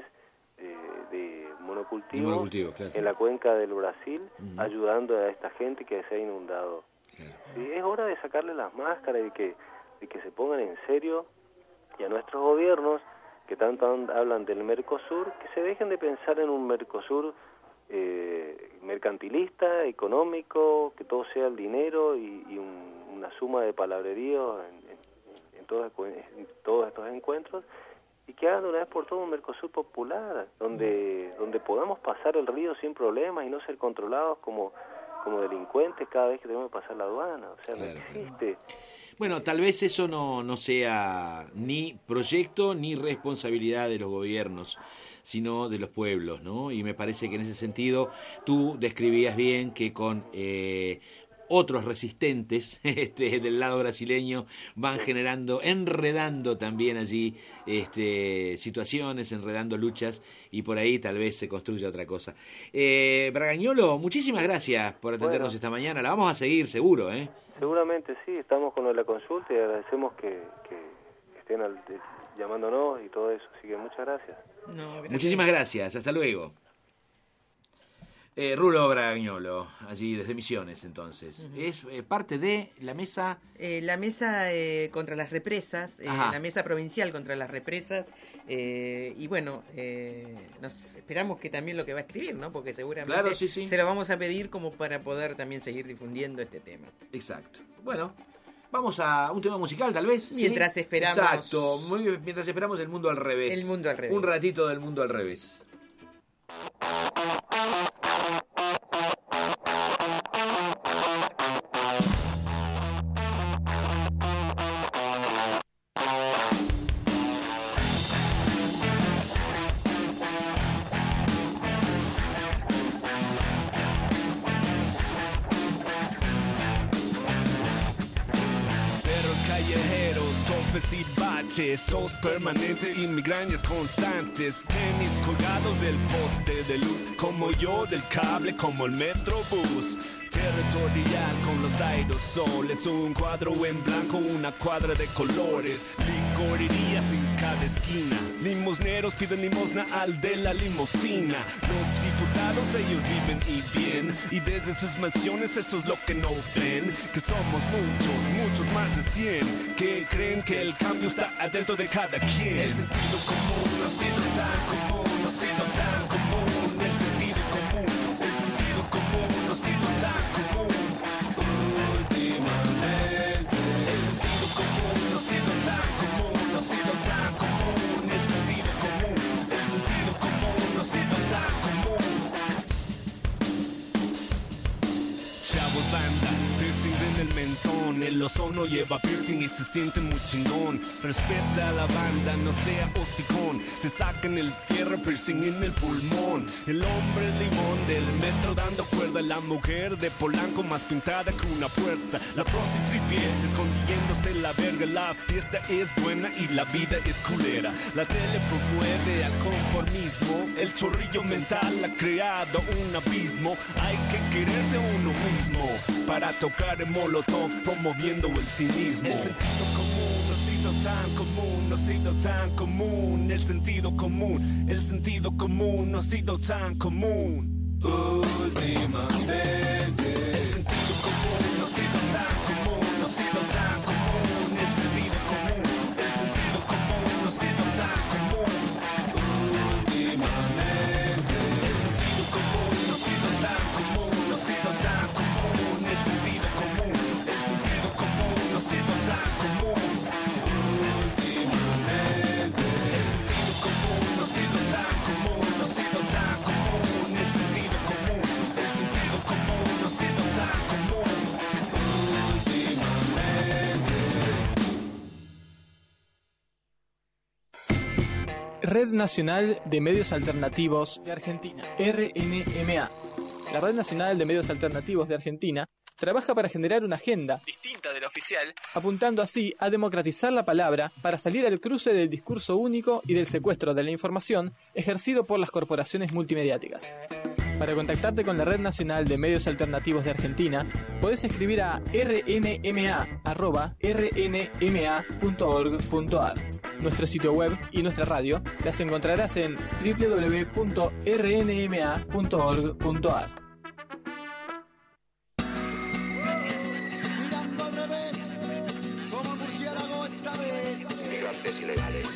de monocultivo claro, en la cuenca del Brasil, ayudando a esta gente que se ha inundado? Claro. ¿Sí? Es hora de sacarle las máscaras y que se pongan en serio, y a nuestros gobiernos que tanto hablan del Mercosur, que se dejen de pensar en un Mercosur mercantilista, económico, que todo sea el dinero y una suma de palabreríos en todos estos encuentros, y que hagan de una vez por todas un Mercosur popular, donde podamos pasar el río sin problemas y no ser controlados como delincuentes cada vez que tenemos que pasar la aduana. O sea, claro, no existe. Bueno, tal vez eso no sea ni proyecto ni responsabilidad de los gobiernos, sino de los pueblos, ¿no? Y me parece que en ese sentido tú describías bien que con otros resistentes del lado brasileño van enredando también allí situaciones, enredando luchas, y por ahí tal vez se construya otra cosa. Bragañolo, muchísimas gracias por atendernos esta mañana. La vamos a seguir seguro, ¿eh? Seguramente sí, estamos con la consulta y agradecemos que estén llamándonos y todo eso, así que muchas gracias. Muchísimas gracias, hasta luego. Rulo Bragañolo, allí desde Misiones, entonces. Es parte de la mesa... la mesa contra las represas, la mesa provincial contra las represas, y bueno, nos esperamos que también lo que va a escribir, ¿no? Porque seguramente se lo vamos a pedir como para poder también seguir difundiendo este tema. Exacto. Bueno, vamos a un tema musical, tal vez. Mientras esperamos... Exacto, mientras esperamos el mundo al revés. El mundo al revés. Un ratito del mundo al revés. callejeros, topes y baches, tos permanente y migrañas constantes, tenis colgados del poste de luz, como yo del cable, como el Metrobús. Territorial con los aerosoles, un cuadro en blanco, una cuadra de colores, licorerías en cada esquina, limosneros piden limosna al de la limusina. Los diputados, ellos viven y bien, y desde sus mansiones eso es lo que no ven, que somos muchos, muchos más de 100, que creen que el cambio está adentro de cada quien. El sentido común no ha sido tan común, no ha sido tan común, el sentido común, el sentido común no ha sido tan común últimamente. El sentido común no ha sido tan común, no ha sido tan común, el sentido común, el sentido común no ha sido tan común. Chavos, banda, piercings en el mentón, el ozono lleva piercing y se siente muy chingón. Respeta a la banda, no sea hocicón, se sacan el fierro, piercing en el pulmón. El hombre limón del metro dando cuerda, la mujer de Polanco más pintada que una puerta. La prostitutripié escondiéndose la verga, la fiesta es buena y la vida es culera. La tele promueve al conformismo, el chorrillo mental ha creado un abismo. Hay que quererse a uno mismo para tocar el molotov promoviendo el cinismo. El sentido común no ha sido tan común, no ha sido tan común. El sentido común, el sentido común no ha sido tan común últimamente. El sentido común no ha sido tan común, no ha sido tan común. El sentido común, el sentido común no ha sido tan común últimamente. El sentido común no ha sido tan común, no ha sido tan común. El sentido común, el sentido común no ha sido tan común últimamente. El sentido común no ha sido tan común, no ha sido tan común. El sentido común, el sentido común no ha sido tan común últimamente. Red Nacional de Medios Alternativos de Argentina, RNMA. La Red Nacional de Medios Alternativos de Argentina trabaja para generar una agenda distinta de la oficial, apuntando así a democratizar la palabra para salir al cruce del discurso único y del secuestro de la información ejercido por las corporaciones multimediáticas. Para contactarte con la Red Nacional de Medios Alternativos de Argentina, podés escribir a rnma@rnma.org.ar. Nuestro sitio web y nuestra radio las encontrarás en www.rnma.org.ar. Migrantes ilegales.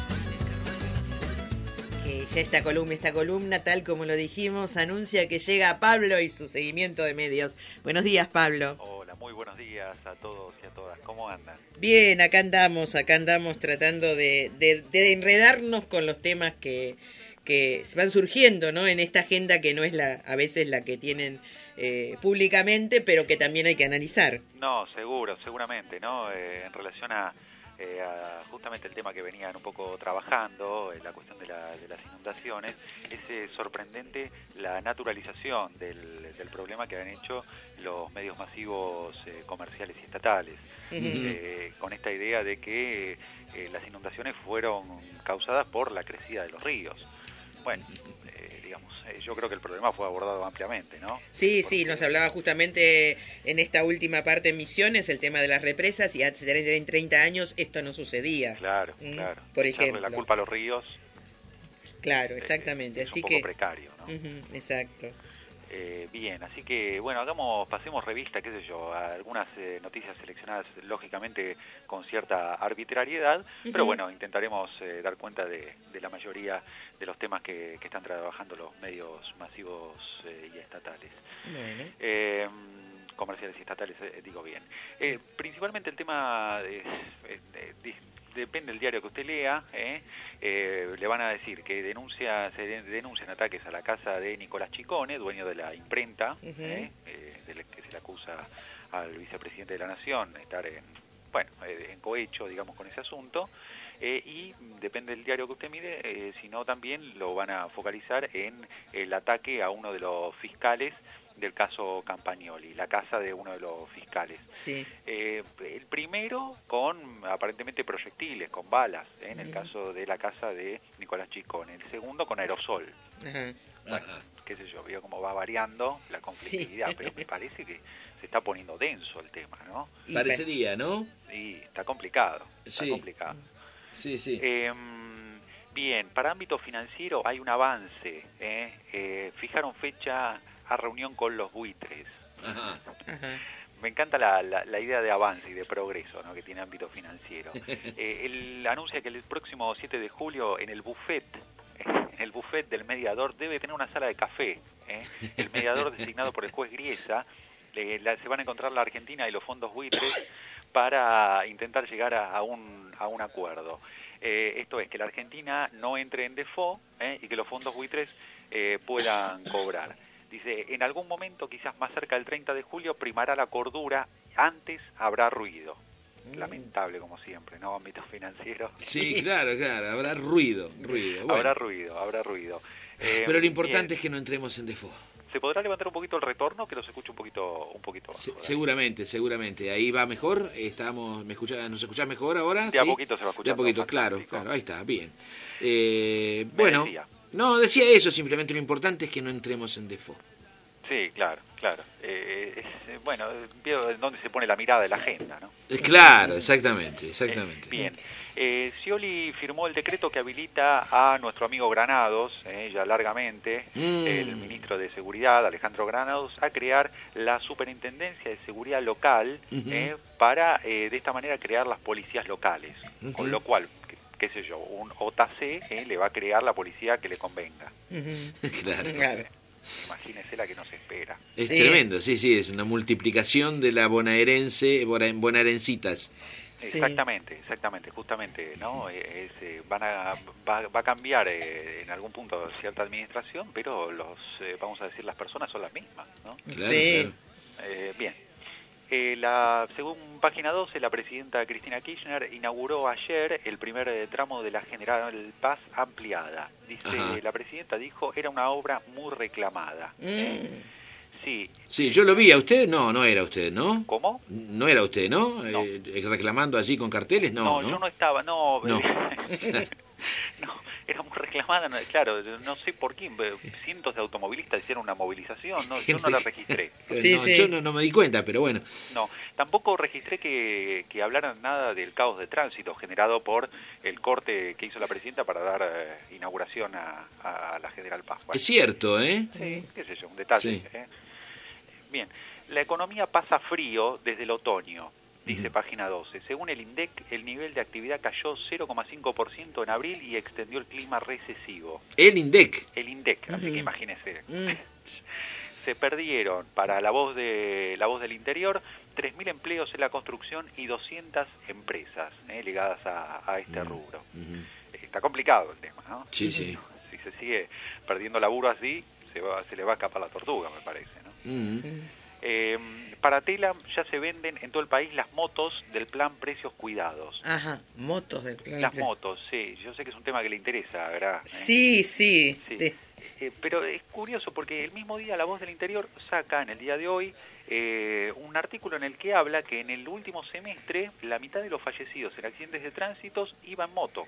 Ya esta columna, tal como lo dijimos, anuncia que llega Pablo y su seguimiento de medios. Buenos días, Pablo. Hola, muy buenos días a todos y a todas. ¿Cómo andan? Bien, acá andamos tratando de enredarnos con los temas que van surgiendo, ¿no? En esta agenda que no es a veces la que tienen públicamente, pero que también hay que analizar. No, seguramente, ¿no? En relación a justamente el tema que venían un poco trabajando, la cuestión de las inundaciones, es sorprendente la naturalización del problema que han hecho los medios masivos comerciales y estatales, con esta idea de que las inundaciones fueron causadas por la crecida de los ríos. Bueno, yo creo que el problema fue abordado ampliamente, ¿no? Sí, nos hablaba justamente en esta última parte en Misiones el tema de las represas, y hace 30 años esto no sucedía. Claro. Por echarle ejemplo. la culpa a los ríos. Claro, exactamente. Es así un poco precario, ¿no? Exacto. Bien, así que bueno, pasemos revista, qué sé yo, a algunas noticias seleccionadas lógicamente con cierta arbitrariedad, pero bueno, intentaremos dar cuenta de la mayoría de los temas que están trabajando los medios masivos y estatales. Bueno. Comerciales y estatales, digo bien. Principalmente el tema depende del diario que usted lea, le van a decir que se denuncian ataques a la casa de Nicolás Chicone, dueño de la imprenta, que se le acusa al vicepresidente de la Nación de estar en cohecho, digamos, con ese asunto, y depende del diario que usted mire, si no también lo van a focalizar en el ataque a uno de los fiscales del caso Campagnoli, la casa de uno de los fiscales. Sí. El primero con aparentemente proyectiles, con balas, en el caso de la casa de Nicolás Chicone. El segundo con aerosol. Ajá. Bueno, qué sé yo, veo cómo va variando la conflictividad, pero me parece que se está poniendo denso el tema, ¿no? Parecería, ¿no? Sí, está complicado. Está Sí. complicado. Sí, sí. Bien, para ámbito financiero hay un avance. Fijaron fecha a reunión con los buitres. Ajá. Me encanta la idea de avance y de progreso, ¿no?, que tiene ámbito financiero. Él anuncia que el próximo 7 de julio en el buffet del mediador debe tener una sala de café. El mediador designado por el juez Griesa, se van a encontrar la Argentina y los fondos buitres para intentar llegar a un acuerdo. Esto es, que la Argentina no entre en default y que los fondos buitres puedan cobrar. Dice, en algún momento, quizás más cerca del 30 de julio, primará la cordura, antes habrá ruido. Lamentable, como siempre, ¿no? Ámbito financiero. Sí, claro, habrá ruido. Bueno. Habrá ruido. Pero lo importante es que no entremos en default. ¿Se podrá levantar un poquito el retorno? Que los escucho un poquito bajo, Seguramente. Ahí va mejor. ¿Nos escuchás mejor ahora? De a poquito se va a escuchar. De a poquito, claro. Ahí está, bien. Bueno, no, decía eso, simplemente lo importante es que no entremos en default. Sí, claro. Bueno, veo en dónde se pone la mirada de la agenda, ¿no? Claro, exactamente. Bien. Scioli firmó el decreto que habilita a nuestro amigo Granados, ya largamente, el ministro de Seguridad, Alejandro Granados, a crear la Superintendencia de Seguridad Local para, de esta manera, crear las policías locales. Con lo cual, qué sé yo, un OTAC le va a crear la policía que le convenga. Claro. Imagínese la que nos espera. Es tremendo, sí, es una multiplicación de la bonaerencitas. Exactamente, justamente, ¿no? Va a cambiar en algún punto cierta administración, pero vamos a decir, las personas son las mismas, ¿no? Claro. Bien. Según Página 12, la presidenta Cristina Kirchner inauguró ayer el primer tramo de la General Paz ampliada. Dice, la presidenta dijo, era una obra muy reclamada. Sí, yo lo vi. ¿A usted? No era usted, ¿no? ¿Cómo? No era usted, ¿no? Reclamando allí con carteles, No, yo no estaba, no. No. Era muy reclamada, claro, no sé por qué, cientos de automovilistas hicieron una movilización, yo no la registré. Yo no me di cuenta, pero bueno. No, tampoco registré que hablaran nada del caos de tránsito generado por el corte que hizo la presidenta para dar inauguración a la General Paz. Bueno, es cierto, Sí, qué sé yo, un detalle. Sí. Bien, la economía pasa frío desde el otoño. Dice Página 12. Según el INDEC, el nivel de actividad cayó 0,5% en abril y extendió el clima recesivo. El INDEC, así que imagínese. Se perdieron, para la voz del interior, 3.000 empleos en la construcción y 200 empresas ligadas a este rubro. Está complicado el tema, ¿no? Sí. Si se sigue perdiendo laburo así, se le va a escapar la tortuga, me parece, ¿no? Para Telam ya se venden en todo el país las motos del plan Precios Cuidados. Ajá, motos del plan. Las motos, sí. Yo sé que es un tema que le interesa, ¿verdad? Sí. Pero es curioso porque el mismo día La Voz del Interior saca, en el día de hoy, un artículo en el que habla que en el último semestre la mitad de los fallecidos en accidentes de tránsito iban en moto.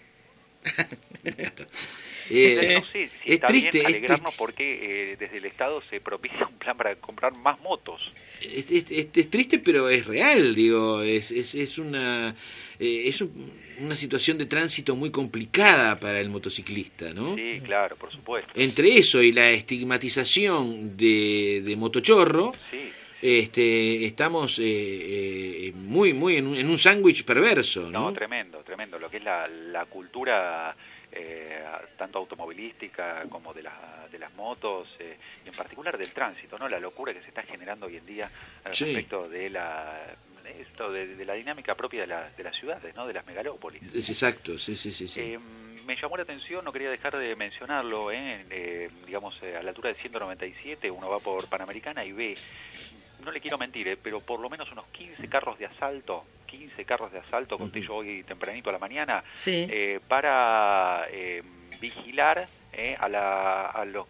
No sé si está bien alegrarnos porque desde el Estado se propicia un plan para comprar más motos. Es triste, pero es real, digo, es una situación de tránsito muy complicada para el motociclista, ¿no? Sí, claro, por supuesto. Entre eso y la estigmatización de motochorro, estamos muy en un sándwich perverso, ¿no? No, tremendo. Lo que es la cultura tanto automovilística como de las motos, y en particular del tránsito, ¿no? La locura que se está generando hoy en día respecto de la dinámica propia de las ciudades, ¿no? De las megalópolis. Exacto, sí. Me llamó la atención, no quería dejar de mencionarlo, digamos, a la altura de 197, uno va por Panamericana y ve, no le quiero mentir, pero por lo menos unos 15 carros de asalto, conté yo hoy tempranito a la mañana, para vigilar a los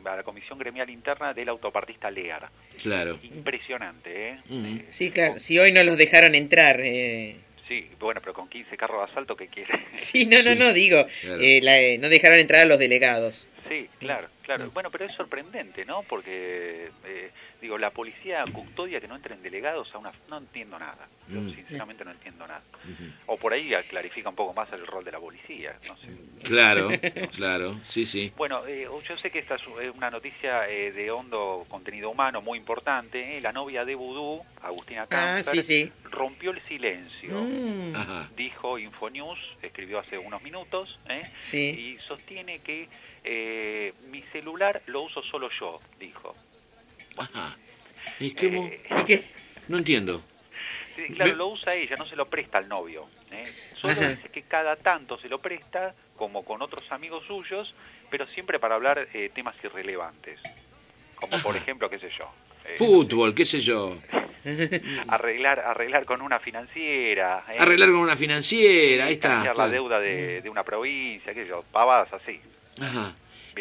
a la comisión gremial interna del autopartista Lear. Claro. Impresionante, ¿eh? Sí, claro. Si hoy no los dejaron entrar. Sí, bueno, pero con 15 carros de asalto, ¿qué quiere? Sí, no, digo. Claro. No dejaron entrar a los delegados. Sí, claro. Bueno, pero es sorprendente, ¿no? Porque, digo, la policía custodia que no entren delegados a una... No entiendo nada. Yo sinceramente no entiendo nada. O por ahí clarifica un poco más el rol de la policía, no sé. Claro, claro, sí. Bueno, yo sé que esta es una noticia de hondo contenido humano muy importante. La novia de Vudú, Agustina Camper, rompió el silencio. Dijo Infonews, escribió hace unos minutos, y sostiene que mi celular lo uso solo yo, dijo. Ajá. ¿Y qué? No entiendo. Sí, claro, lo usa ella, no se lo presta al novio. Solo dice que cada tanto se lo presta, como con otros amigos suyos, pero siempre para hablar temas irrelevantes. Como por ejemplo, qué sé yo. Fútbol, qué sé yo. Arreglar con una financiera. Arreglar con una financiera, ahí está. Cambiar la deuda de una provincia, qué sé yo, pavadas así. Ajá.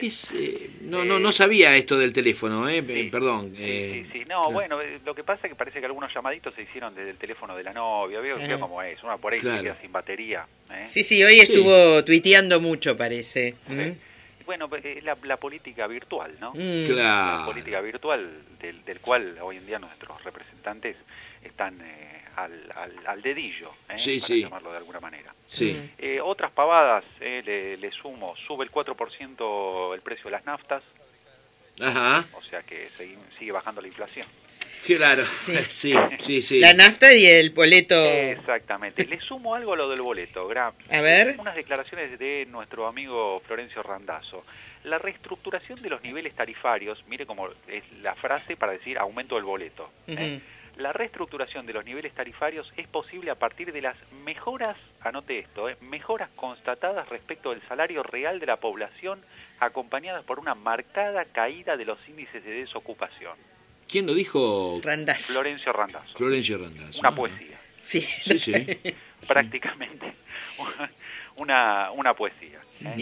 No sabía esto del teléfono, perdón. Sí. No, bueno, lo que pasa es que parece que algunos llamaditos se hicieron desde el teléfono de la novia, veo cómo es, una por ahí se queda sin batería. Sí, hoy estuvo tuiteando mucho, parece. Bueno, la política virtual, ¿no? Claro. La política virtual del cual hoy en día nuestros representantes están al dedillo, para llamarlo de alguna manera. Sí. Otras pavadas, le sumo, sube el 4% el precio de las naftas. Ajá. O sea que sigue bajando la inflación. Claro, sí. La nafta y el boleto. Exactamente. Le sumo algo a lo del boleto, A ver. Unas declaraciones de nuestro amigo Florencio Randazzo. La reestructuración de los niveles tarifarios, mire cómo es la frase para decir aumento del boleto. La reestructuración de los niveles tarifarios es posible a partir de las mejoras, anote esto, mejoras constatadas respecto del salario real de la población, acompañadas por una marcada caída de los índices de desocupación. ¿Quién lo dijo? Randazzo. Florencio Randazzo. Una poesía. Sí. Prácticamente una poesía.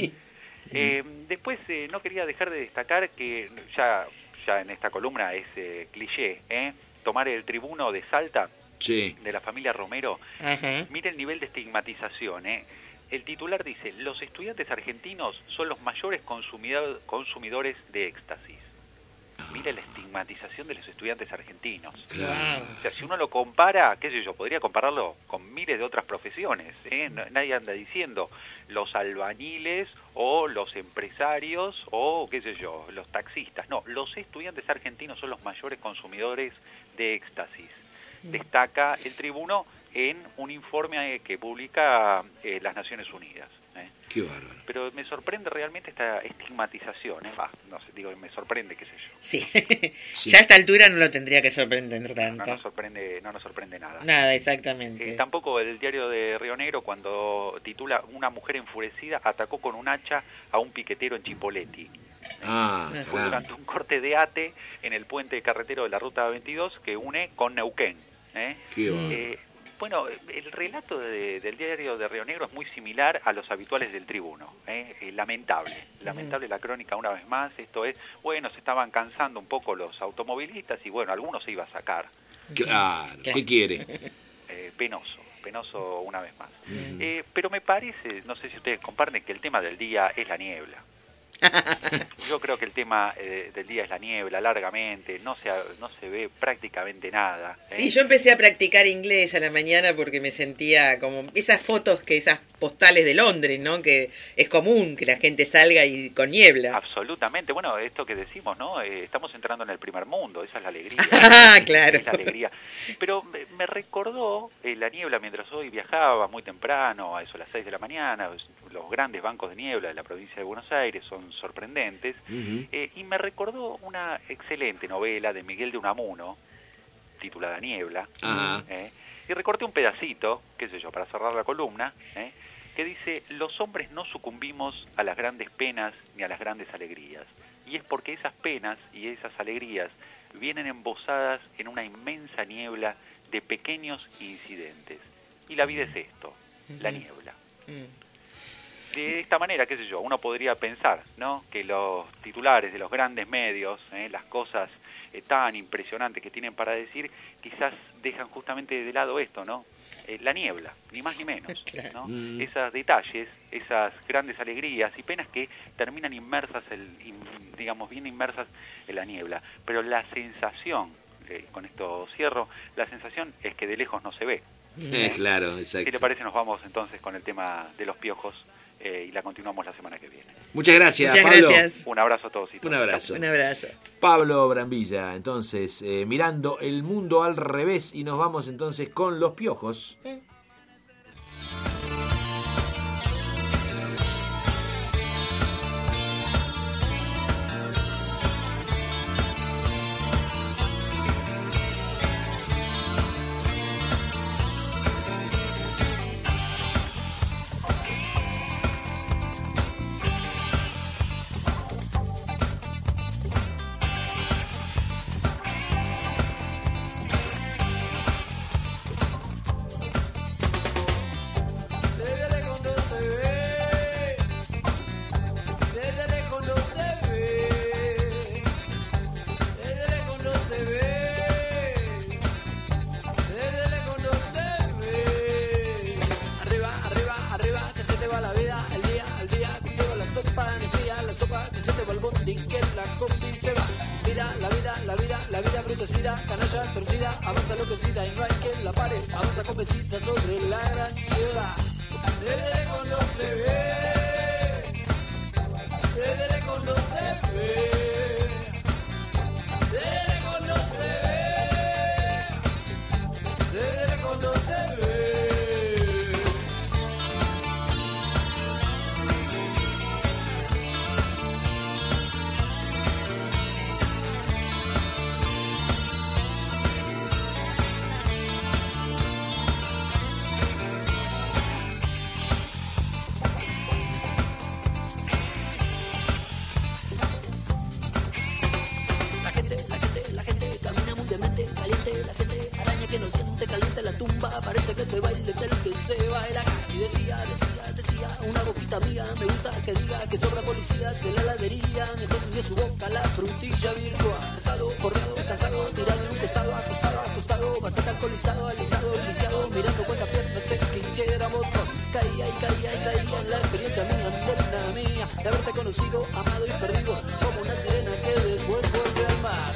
Después no quería dejar de destacar que ya en esta columna es cliché, tomar el tribuno de Salta, de la familia Romero. Mire el nivel de estigmatización. El titular dice: los estudiantes argentinos son los mayores consumidores de éxtasis. Mire la estigmatización de los estudiantes argentinos. Claro. O sea, si uno lo compara, qué sé yo, podría compararlo con miles de otras profesiones. Nadie anda diciendo los albañiles o los empresarios o, qué sé yo, los taxistas. No, los estudiantes argentinos son los mayores consumidores de éxtasis. Destaca el tribuno en un informe que publica las Naciones Unidas. Qué bárbaro. Pero me sorprende realmente esta estigmatización. No sé, me sorprende, qué sé yo. Sí. Ya a esta altura no lo tendría que sorprender tanto. No nos sorprende nada. Nada, exactamente. Tampoco el diario de Río Negro, cuando titula: una mujer enfurecida atacó con un hacha a un piquetero en Chipoleti. Fue durante un corte de ATE en el puente carretero de la Ruta 22 que une con Neuquén. Bueno, el relato del diario de Río Negro es muy similar a los habituales del Tribuno. Lamentable la crónica una vez más. Esto es, se estaban cansando un poco los automovilistas y algunos se iba a sacar. Claro. ¿Qué quiere? Penoso una vez más. Pero me parece, no sé si ustedes comparten, que el tema del día es la niebla. Yo creo que el tema del día es la niebla, largamente, no se ve prácticamente nada. Sí, yo empecé a practicar inglés a la mañana porque me sentía como esas esas postales de Londres, ¿no? Que es común que la gente salga y con niebla. Absolutamente, bueno, esto que decimos, ¿no? Estamos entrando en el primer mundo, esa es la alegría. Claro. Es la alegría. Pero me recordó la niebla mientras hoy viajaba muy temprano, a eso a las 6 de la mañana, los grandes bancos de niebla de la provincia de Buenos Aires son sorprendentes, y me recordó una excelente novela de Miguel de Unamuno, titulada Niebla, y recorté un pedacito, qué sé yo, para cerrar la columna, que dice: los hombres no sucumbimos a las grandes penas ni a las grandes alegrías, y es porque esas penas y esas alegrías vienen embosadas en una inmensa niebla de pequeños incidentes, y la vida es esto, la niebla. De esta manera, qué sé yo, uno podría pensar, ¿no?, que los titulares de los grandes medios, las cosas tan impresionantes que tienen para decir, quizás dejan justamente de lado esto, ¿no? La niebla, ni más ni menos, ¿no? Esos detalles, esas grandes alegrías y penas que terminan inmersas, digamos, bien inmersas en la niebla. Pero la sensación, con esto cierro, la sensación es que de lejos no se ve. Claro, exacto. ¿Qué le parece? Nos vamos entonces con el tema de los piojos y la continuamos la semana que viene. Muchas gracias, Muchas Pablo. gracias. Un abrazo a todos y todas. Un abrazo. Un abrazo. Pablo Brambilla, entonces, mirando el mundo al revés, y nos vamos entonces con los piojos. La vida brutecida, canalla torcida, avanza enloquecida y no hay quien la pare, avanza con besita sobre la gran ciudad. Desde lejos no se ve, desde lejos no se ve, desde lejos no se ve, desde lejos no se ve. Que no siente caliente la tumba, parece que este baile es el que se baila acá. Y decía, una boquita mía, me gusta que diga que sobra policías en la heladería, entonces de su boca la frutilla virtual. Casado, corrido, cansado, tirado en un costado, acostado, bastante alcoholizado, alisado, lisiado, mirando cuántas piernas se quisiéramos con. Caía en la experiencia mía, nena mía, de haberte conocido, amado y perdido, como una sirena que después vuelve al mar.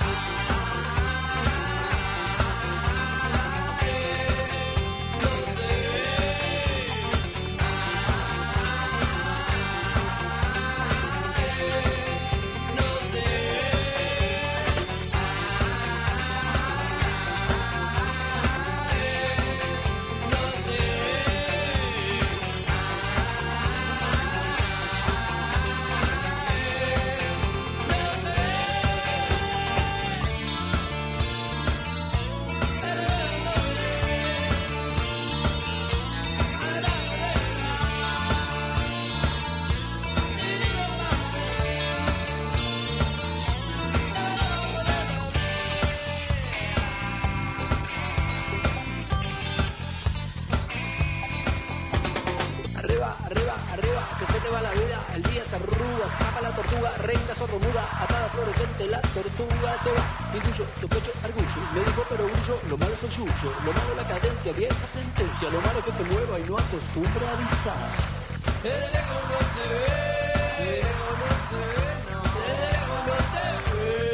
Arriba, que se te va la vida, el día se arruga, escapa la tortuga, reina sordomuda, atada fluorescente, la tortuga se va, intuyo, sospecho, argullo, me dijo pero brillo, lo malo es el yuyo, lo malo la cadencia, vieja sentencia, lo malo que se mueva y no acostumbra a avisar. Desde lejos no se ve, desde lejos no se ve, no, desde lejos no se ve.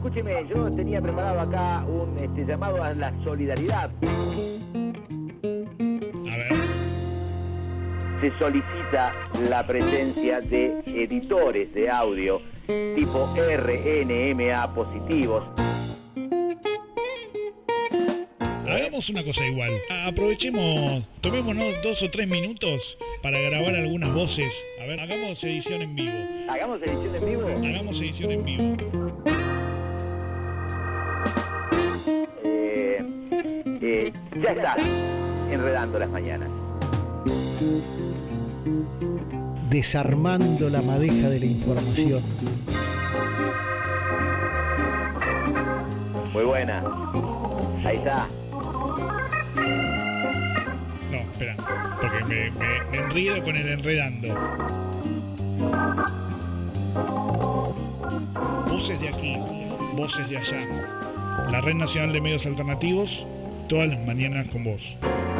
escúcheme, yo tenía preparado acá un llamado a la solidaridad. A ver. Se solicita la presencia de editores de audio tipo RNMA positivos. Hagamos una cosa igual. Aprovechemos, tomémonos 2 o 3 minutos para grabar algunas voces. A ver, hagamos edición en vivo. ¿Hagamos edición en vivo? Hagamos edición en vivo. Ya está, enredando las mañanas. Desarmando la madeja de la información. Muy buena. Ahí está. No, espera, porque me enredo con el enredando. Voces de aquí, voces de allá. La Red Nacional de Medios Alternativos, todas las mañanas con vos.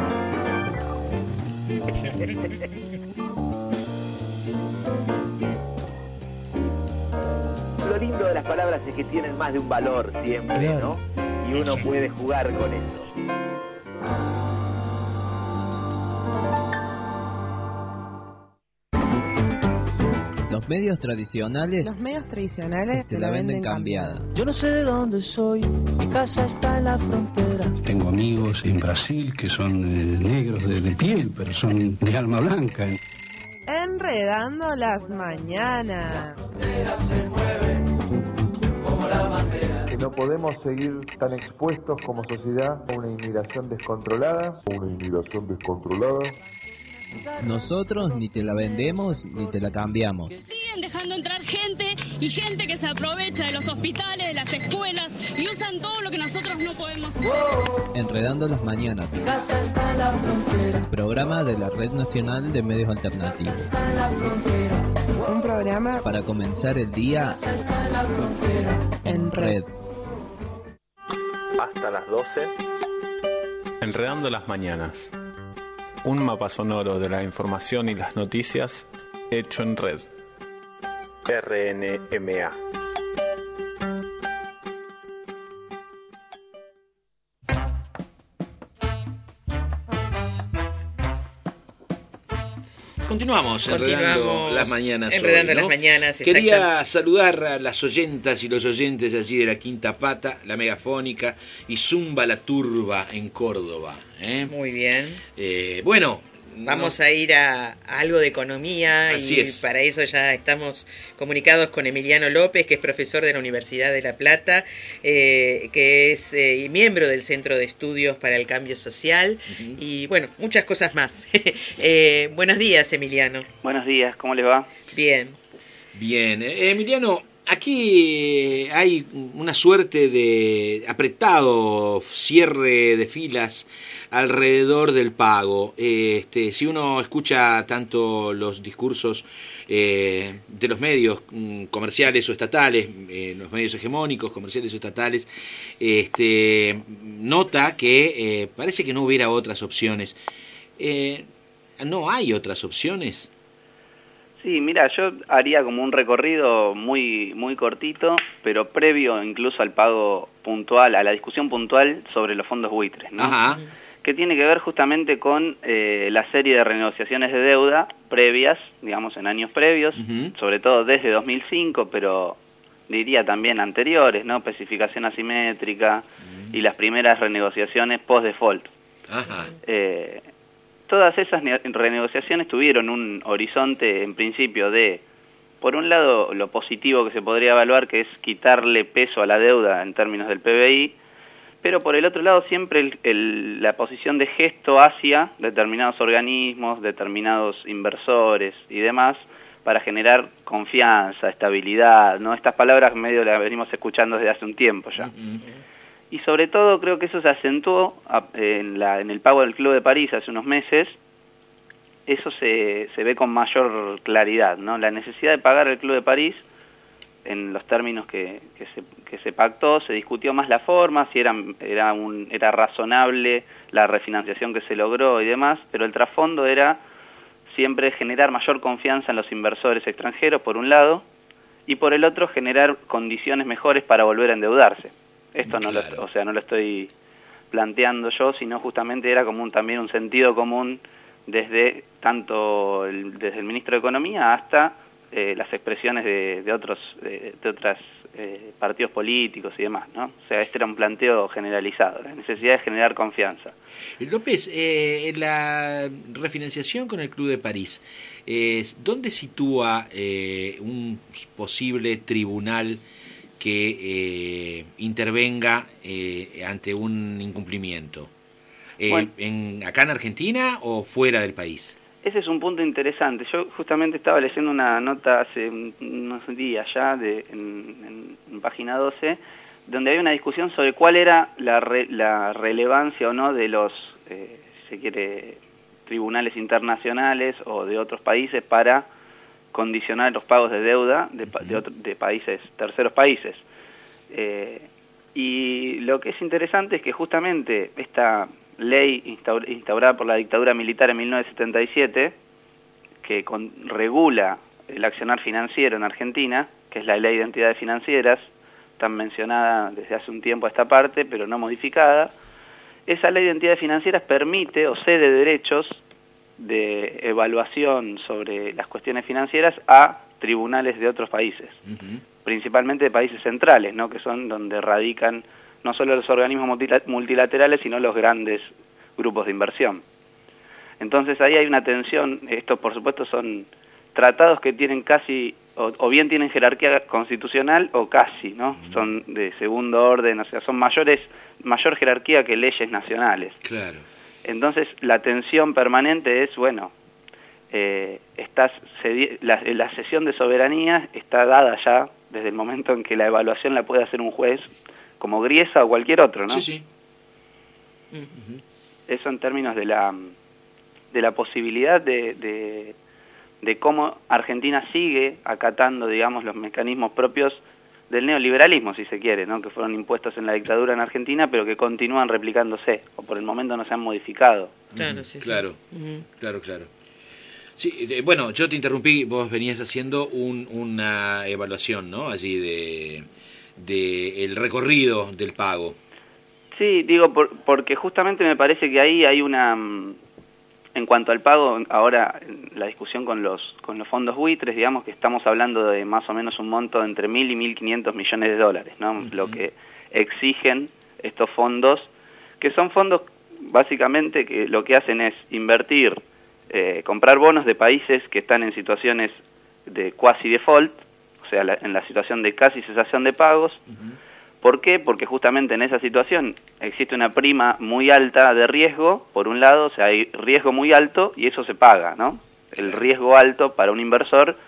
Lo lindo de las palabras es que tienen más de un valor siempre, ¿no? Y uno puede jugar con eso. Los medios tradicionales te la venden cambiada. Yo no sé de dónde soy, mi casa está en la frontera. Tengo amigos en Brasil que son negros de piel, pero son de alma blanca. Enredando las mañanas. Que no podemos seguir tan expuestos como sociedad a una inmigración descontrolada. Nosotros ni te la vendemos ni te la cambiamos. Siguen dejando entrar gente y gente que se aprovecha de los hospitales, de las escuelas y usan todo lo que nosotros no podemos hacer. Enredando las mañanas. Mi casa está en la frontera. Programa de la Red Nacional de Medios Alternativos. Un programa para comenzar el día en red. Hasta las 12. Enredando las mañanas. Un mapa sonoro de la información y las noticias hecho en red. RNMA. Continuamos enredando las mañanas. Enredando hoy, ¿no? las mañanas. Quería saludar a las oyentas y los oyentes allí de la Quinta Pata, la Megafónica y Zumba la Turba en Córdoba. Muy bien. Bueno. Vamos a ir a algo de economía. Así y es. Para eso ya estamos comunicados con Emiliano López, que es profesor de la Universidad de La Plata, que es miembro del Centro de Estudios para el Cambio Social y bueno, muchas cosas más. Buenos días, Emiliano. Buenos días, ¿cómo les va? Bien. Bien, Emiliano, aquí hay una suerte de apretado cierre de filas alrededor del pago. Si uno escucha tanto los discursos de los medios comerciales o estatales, los medios hegemónicos, comerciales o estatales, nota que parece que no hubiera otras opciones. ¿No hay otras opciones? Sí, mira, yo haría como un recorrido muy cortito, pero previo incluso al pago puntual, a la discusión puntual sobre los fondos buitres, ¿no? Ajá. Que tiene que ver justamente con la serie de renegociaciones de deuda previas, digamos en años previos, sobre todo desde 2005, pero diría también anteriores, ¿no? Especificación asimétrica y las primeras renegociaciones post-default. Ajá. Todas esas renegociaciones tuvieron un horizonte en principio de, por un lado, lo positivo que se podría evaluar, que es quitarle peso a la deuda en términos del PBI, pero por el otro lado siempre la posición de gesto hacia determinados organismos, determinados inversores y demás, para generar confianza, estabilidad, ¿no? Estas palabras medio las venimos escuchando desde hace un tiempo ya. Y sobre todo creo que eso se acentuó en el pago del Club de París hace unos meses. Eso se ve con mayor claridad, ¿no? La necesidad de pagar el Club de París en los términos que se pactó, se discutió más la forma, si era razonable la refinanciación que se logró y demás, pero el trasfondo era siempre generar mayor confianza en los inversores extranjeros, por un lado, y por el otro generar condiciones mejores para volver a endeudarse. Esto no no lo estoy planteando yo, sino justamente era como también un sentido común desde desde el ministro de Economía hasta las expresiones de otros partidos políticos y demás, ¿no? O sea, este era un planteo generalizado, la necesidad de generar confianza. López, la refinanciación con el Club de París, ¿dónde sitúa un posible tribunal que intervenga ante un incumplimiento? Bueno, ¿Acá en Argentina o fuera del país? Ese es un punto interesante. Yo justamente estaba leyendo una nota hace unos días ya en Página 12, donde hay una discusión sobre cuál era la relevancia o no de los, si se quiere, tribunales internacionales o de otros países para condicionar los pagos de deuda de países, terceros países. Y lo que es interesante es que justamente esta ley instaurada por la dictadura militar en 1977, que regula el accionar financiero en Argentina, que es la ley de entidades financieras, tan mencionada desde hace un tiempo a esta parte, pero no modificada. Esa ley de entidades financieras permite o cede derechos de evaluación sobre las cuestiones financieras a tribunales de otros países, principalmente de países centrales, ¿no? Que son donde radican no solo los organismos multilaterales, sino los grandes grupos de inversión. Entonces ahí hay una tensión. Estos, por supuesto, son tratados que tienen casi, o bien tienen jerarquía constitucional o casi, ¿no? Son de segundo orden, o sea, son mayor jerarquía que leyes nacionales. Claro. Entonces la tensión permanente es, bueno, la cesión de soberanía está dada ya desde el momento en que la evaluación la puede hacer un juez, como Griesa o cualquier otro, ¿no? Sí. Eso en términos de la posibilidad de cómo Argentina sigue acatando, digamos, los mecanismos propios del neoliberalismo, si se quiere, ¿no? Que fueron impuestos en la dictadura en Argentina, pero que continúan replicándose, o por el momento no se han modificado. Claro. Sí, bueno, yo te interrumpí, vos venías haciendo una evaluación, ¿no? Allí de el recorrido del pago. Sí, digo, porque justamente me parece que ahí hay una... En cuanto al pago, ahora la discusión con los fondos buitres, digamos que estamos hablando de más o menos un monto entre 1.000 y 1.500 millones de dólares, ¿no? Lo que exigen estos fondos, que son fondos básicamente que lo que hacen es invertir, comprar bonos de países que están en situaciones de quasi default, o sea, en la situación de casi cesación de pagos. ¿Por qué? Porque justamente en esa situación existe una prima muy alta de riesgo, por un lado, o sea, hay riesgo muy alto y eso se paga, ¿no? El riesgo alto para un inversor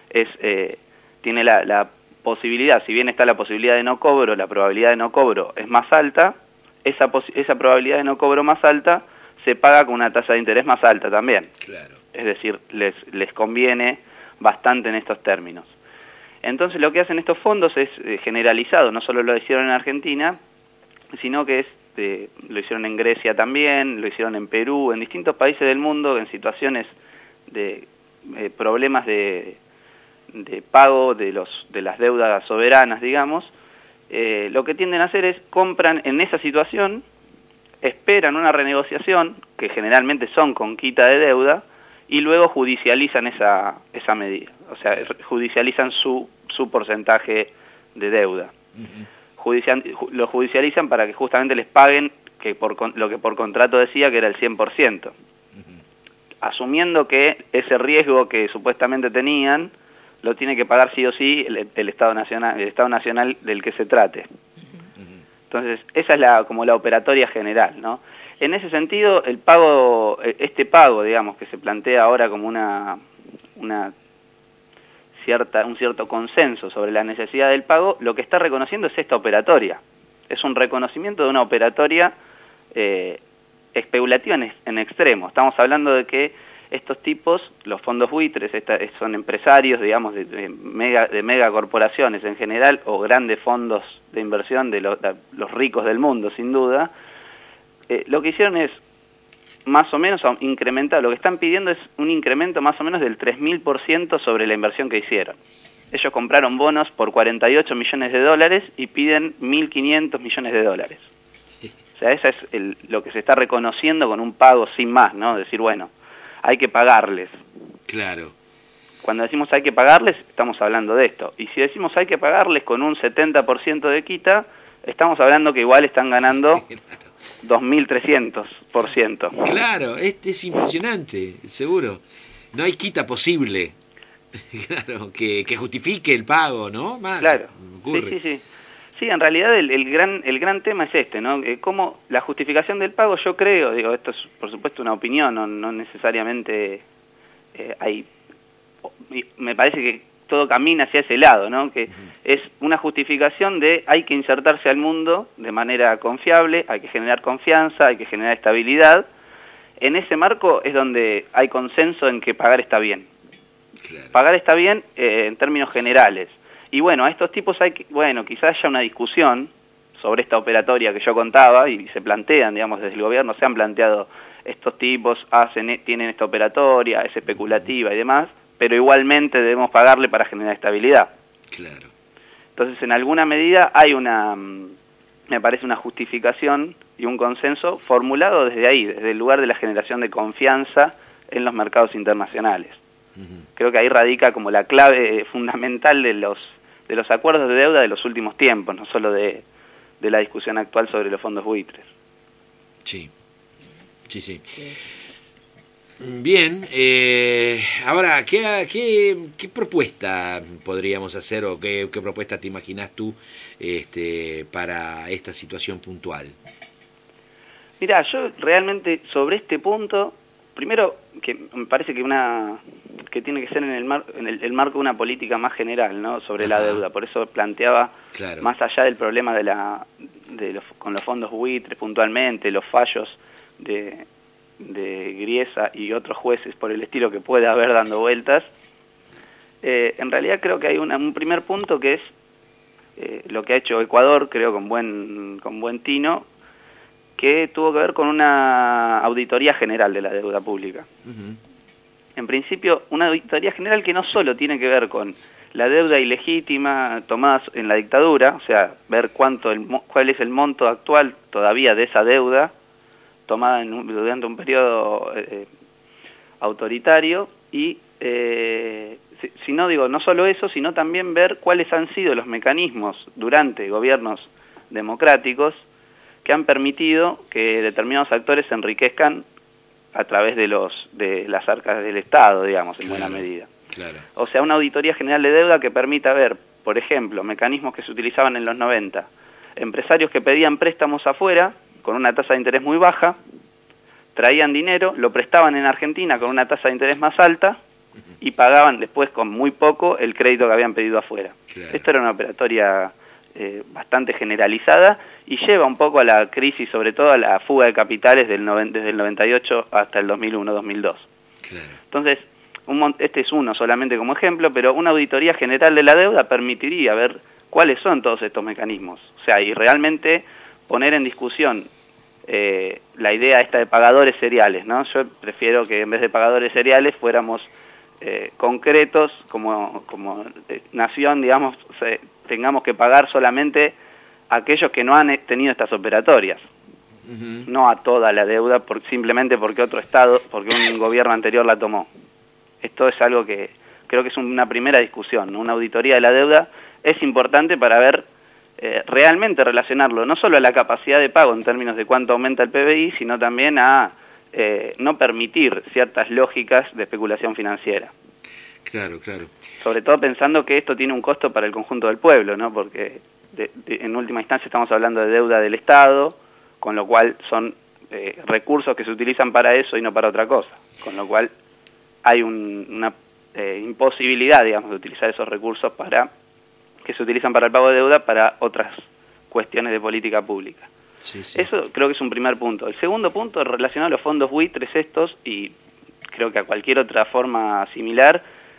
tiene la posibilidad, si bien está la posibilidad de no cobro, la probabilidad de no cobro es más alta, esa probabilidad de no cobro más alta se paga con una tasa de interés más alta también. Claro. Es decir, les conviene bastante en estos términos. Entonces lo que hacen estos fondos es generalizado, no solo lo hicieron en Argentina, sino que lo hicieron en Grecia también, lo hicieron en Perú, en distintos países del mundo, en situaciones de problemas de pago de las deudas soberanas, digamos. Lo que tienden a hacer es compran en esa situación, esperan una renegociación, que generalmente son con quita de deuda, y luego judicializan esa medida, o sea, judicializan su porcentaje de deuda. Lo judicializan para que justamente les paguen lo que por contrato decía que era el 100%, asumiendo que ese riesgo que supuestamente tenían lo tiene que pagar sí o sí el Estado nacional del que se trate. Entonces, esa es como la operatoria general, ¿no? En ese sentido, este pago, digamos, que se plantea ahora como un cierto consenso sobre la necesidad del pago, lo que está reconociendo es esta operatoria. Es un reconocimiento de una operatoria especulativa en extremo. Estamos hablando de que estos tipos, los fondos buitres, son empresarios, digamos, de megacorporaciones en general, o grandes fondos de inversión de los ricos del mundo, sin duda. Lo que hicieron es más o menos incrementar, lo que están pidiendo es un incremento más o menos del 3.000% sobre la inversión que hicieron. ellos compraron bonos por 48 millones de dólares y piden 1.500 millones de dólares. O sea, eso es lo que se está reconociendo con un pago sin más, ¿no? Decir, bueno, hay que pagarles. Claro. Cuando decimos hay que pagarles, estamos hablando de esto. Y si decimos hay que pagarles con un 70% de quita, estamos hablando que igual están ganando 2.300%. Claro, es impresionante, seguro. No hay quita posible. Claro, que justifique el pago, ¿no? Más claro, ocurre. sí. Sí, en realidad el gran tema es este, ¿no? Cómo la justificación del pago, yo creo, digo, esto es por supuesto una opinión, no necesariamente hay... Me parece que todo camina hacia ese lado, ¿no? Que es una justificación de hay que insertarse al mundo de manera confiable, hay que generar confianza, hay que generar estabilidad. En ese marco es donde hay consenso en que pagar está bien. Claro. Pagar está bien en términos generales. Y bueno, a estos tipos quizás haya una discusión sobre esta operatoria que yo contaba y se plantean, digamos, desde el gobierno se han planteado estos tipos tienen esta operatoria, es especulativa y demás, pero igualmente debemos pagarle para generar estabilidad. Claro. Entonces, en alguna medida hay me parece una justificación y un consenso formulado desde ahí, desde el lugar de la generación de confianza en los mercados internacionales. Creo que ahí radica como la clave fundamental de los acuerdos de deuda de los últimos tiempos, no solo de la discusión actual sobre los fondos buitres. Sí. Bien, ahora, ¿qué propuesta podríamos hacer o qué propuesta te imaginas tú para esta situación puntual? Mirá, yo realmente sobre este punto, primero que me parece que tiene que ser en el marco de una política más general, ¿no? Sobre la deuda. Por eso planteaba, claro, más allá del problema con los fondos buitres puntualmente, los fallos de Griesa y otros jueces por el estilo que puede haber dando vueltas, en realidad creo que hay un primer punto que es lo que ha hecho Ecuador, creo con buen tino, que tuvo que ver con una auditoría general de la deuda pública. En principio, una auditoría general que no solo tiene que ver con la deuda ilegítima tomada en la dictadura, o sea, ver cuál es el monto actual todavía de esa deuda tomada durante un periodo autoritario, y no solo eso, sino también ver cuáles han sido los mecanismos durante gobiernos democráticos que han permitido que determinados actores se enriquezcan a través de las arcas del Estado, digamos, en buena medida. Claro. O sea, una auditoría general de deuda que permita ver, por ejemplo, mecanismos que se utilizaban en los 90, empresarios que pedían préstamos afuera con una tasa de interés muy baja, traían dinero, lo prestaban en Argentina con una tasa de interés más alta y pagaban después con muy poco el crédito que habían pedido afuera. Claro. Esto era una operatoria bastante generalizada y lleva un poco a la crisis, sobre todo a la fuga de capitales desde el 98 hasta el 2001-2002. Claro. Entonces, este es uno solamente como ejemplo, pero una auditoría general de la deuda permitiría ver cuáles son todos estos mecanismos. O sea, y realmente poner en discusión la idea esta de pagadores seriales, ¿no? Yo prefiero que en vez de pagadores seriales fuéramos concretos, como nación, digamos, tengamos que pagar solamente a aquellos que no han tenido estas operatorias, no a toda la deuda simplemente porque otro Estado, porque un gobierno anterior la tomó. Esto es algo que creo que es una primera discusión, ¿no? Una auditoría de la deuda es importante para ver realmente relacionarlo no solo a la capacidad de pago en términos de cuánto aumenta el PBI, sino también a no permitir ciertas lógicas de especulación financiera. Claro, claro. Sobre todo pensando que esto tiene un costo para el conjunto del pueblo, ¿no? Porque en última instancia estamos hablando de deuda del Estado, con lo cual son recursos que se utilizan para eso y no para otra cosa. Con lo cual hay una imposibilidad, digamos, de utilizar esos recursos que se utilizan para el pago de deuda para otras cuestiones de política pública. Sí. Eso creo que es un primer punto. El segundo punto es relacionado a los fondos buitres estos, y creo que a cualquier otra forma similar.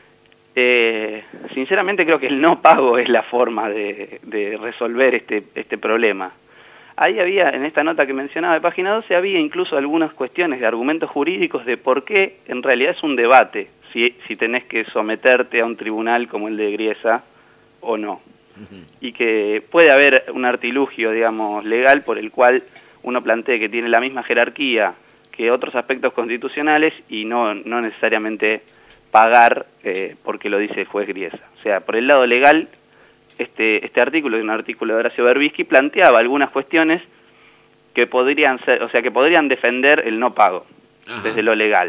Sinceramente creo que el no pago es la forma de resolver este problema. Ahí había, en esta nota que mencionaba de página 12, había incluso algunas cuestiones de argumentos jurídicos de por qué en realidad es un debate si tenés que someterte a un tribunal como el de Griesa o no. Y que puede haber un artilugio, digamos, legal por el cual uno plantee que tiene la misma jerarquía que otros aspectos constitucionales y no necesariamente pagar porque lo dice el juez Griesa. O sea, por el lado legal, este artículo, es un artículo de Horacio Berbisky, planteaba algunas cuestiones que podrían ser, o sea, que podrían defender el no pago desde lo legal.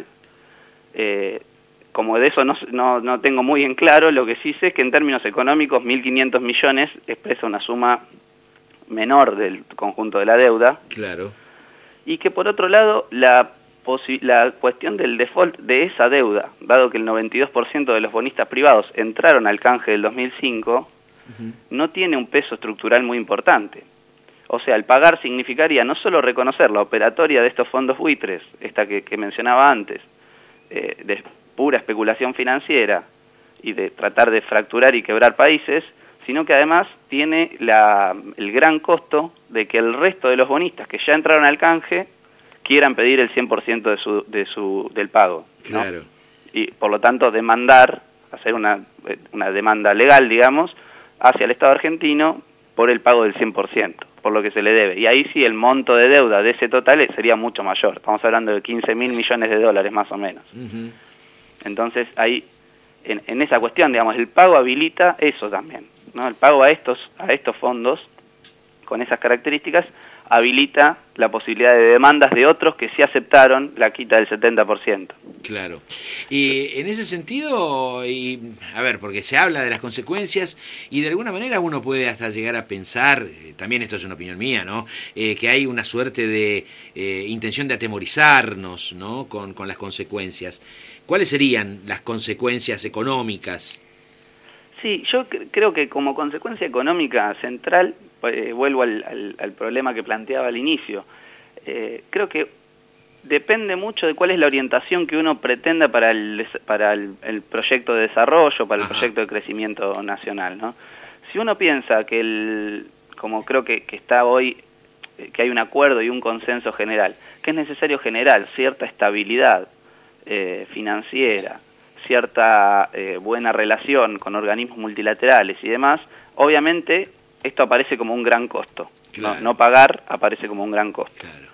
Como de eso no tengo muy en claro, lo que sí sé es que en términos económicos 1.500 millones expresa una suma menor del conjunto de la deuda. Claro. Y que por otro lado la cuestión del default de esa deuda, dado que el 92% de los bonistas privados entraron al canje del 2005, no tiene un peso estructural muy importante. O sea, el pagar significaría no solo reconocer la operatoria de estos fondos buitres, esta que mencionaba antes, de pura especulación financiera y de tratar de fracturar y quebrar países, sino que además tiene el gran costo de que el resto de los bonistas que ya entraron al canje quieran pedir el 100% del pago, ¿no? Claro. Y por lo tanto demandar, hacer una demanda legal, digamos, hacia el Estado argentino por el pago del 100%, por lo que se le debe. Y ahí sí el monto de deuda de ese total sería mucho mayor. Estamos hablando de 15.000 millones de dólares más o menos. Entonces ahí, en esa cuestión, digamos, el pago habilita eso también, ¿no? El pago a estos fondos, con esas características, habilita la posibilidad de demandas de otros que sí aceptaron la quita del 70%. Claro. Y en ese sentido, a ver, porque se habla de las consecuencias y de alguna manera uno puede hasta llegar a pensar, también esto es una opinión mía, ¿no? Que hay una suerte de intención de atemorizarnos, ¿no? Con las consecuencias. ¿Cuáles serían las consecuencias económicas? Sí, yo creo que como consecuencia económica central, vuelvo al problema que planteaba al inicio, creo que depende mucho de cuál es la orientación que uno pretenda para el proyecto de desarrollo, para el proyecto de crecimiento nacional, ¿no? Si uno piensa que como creo que está hoy, que hay un acuerdo y un consenso general, que es necesario generar cierta estabilidad financiera, cierta buena relación con organismos multilaterales y demás, obviamente esto aparece como un gran costo. Claro. No pagar aparece como un gran costo. Claro.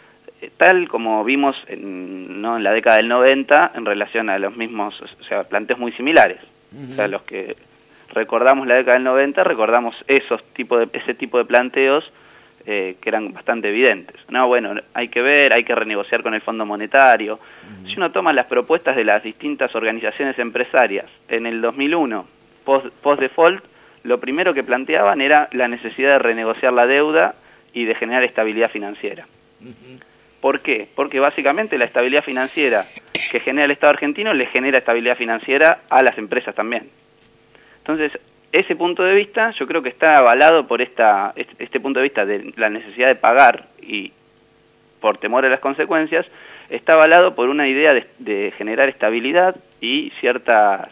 Tal como vimos en la década del 90 en relación a los mismos, o sea, planteos muy similares. O sea, los que recordamos la década del 90, recordamos ese tipo de planteos que eran bastante evidentes. No, bueno, hay que ver, hay que renegociar con el Fondo Monetario. Si uno toma las propuestas de las distintas organizaciones empresarias en el 2001, post-default, lo primero que planteaban era la necesidad de renegociar la deuda y de generar estabilidad financiera. ¿Por qué? Porque básicamente la estabilidad financiera que genera el Estado argentino le genera estabilidad financiera a las empresas también. Entonces, ese punto de vista yo creo que está avalado por este punto de vista de la necesidad de pagar y por temor a las consecuencias, está avalado por una idea de generar estabilidad y cierta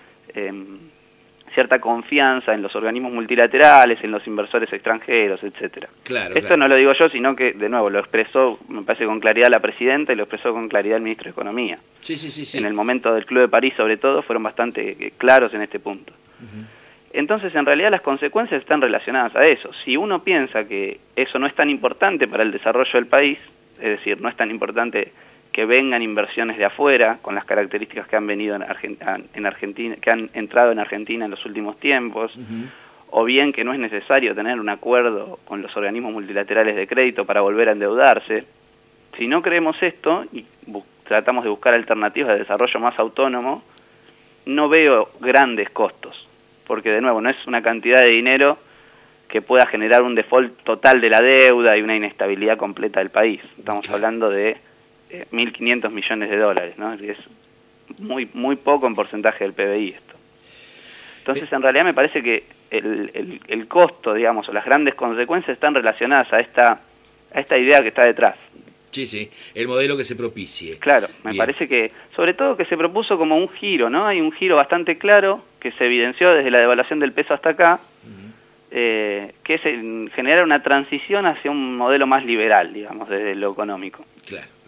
confianza en los organismos multilaterales, en los inversores extranjeros, etcétera. Claro, Esto no lo digo yo, sino que, de nuevo, lo expresó, me parece, con claridad la presidenta y lo expresó con claridad el ministro de Economía. Sí. En el momento del Club de París, sobre todo, fueron bastante claros en este punto. Entonces, en realidad, las consecuencias están relacionadas a eso. Si uno piensa que eso no es tan importante para el desarrollo del país, es decir, no es tan importante que vengan inversiones de afuera con las características que han venido en Argentina, que han entrado en Argentina en los últimos tiempos, o bien que no es necesario tener un acuerdo con los organismos multilaterales de crédito para volver a endeudarse. Si no creemos esto y tratamos de buscar alternativas de desarrollo más autónomo, no veo grandes costos, porque de nuevo no es una cantidad de dinero que pueda generar un default total de la deuda y una inestabilidad completa del país. Estamos hablando de 1.500 millones de dólares, ¿no? Es muy poco en porcentaje del PBI esto. Entonces, en realidad me parece que el costo, digamos, o las grandes consecuencias están relacionadas a esta idea que está detrás. Sí, el modelo que se propicie. Claro, me parece que, sobre todo que se propuso como un giro, ¿no? Hay un giro bastante claro que se evidenció desde la devaluación del peso hasta acá, que es generar una transición hacia un modelo más liberal, digamos, desde lo económico. Claro.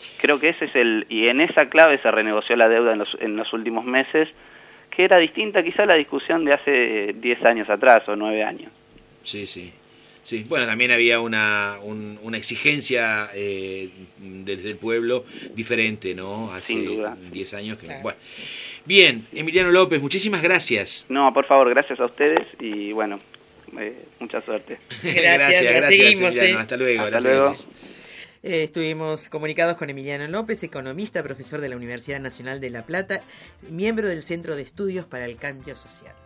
Creo que ese es y en esa clave se renegoció la deuda en los últimos meses, que era distinta quizá a la discusión de hace 10 años atrás o 9 años. Sí, sí. Sí, bueno, también había una exigencia desde el pueblo diferente, ¿no? Hace 10 años que... Bueno. Bien, Emiliano López, muchísimas gracias. No, por favor, gracias a ustedes y bueno, mucha suerte. Gracias, seguimos, Emiliano, hasta luego. Hasta luego. Estuvimos comunicados con Emiliano López, economista, profesor de la Universidad Nacional de La Plata, miembro del Centro de Estudios para el Cambio Social.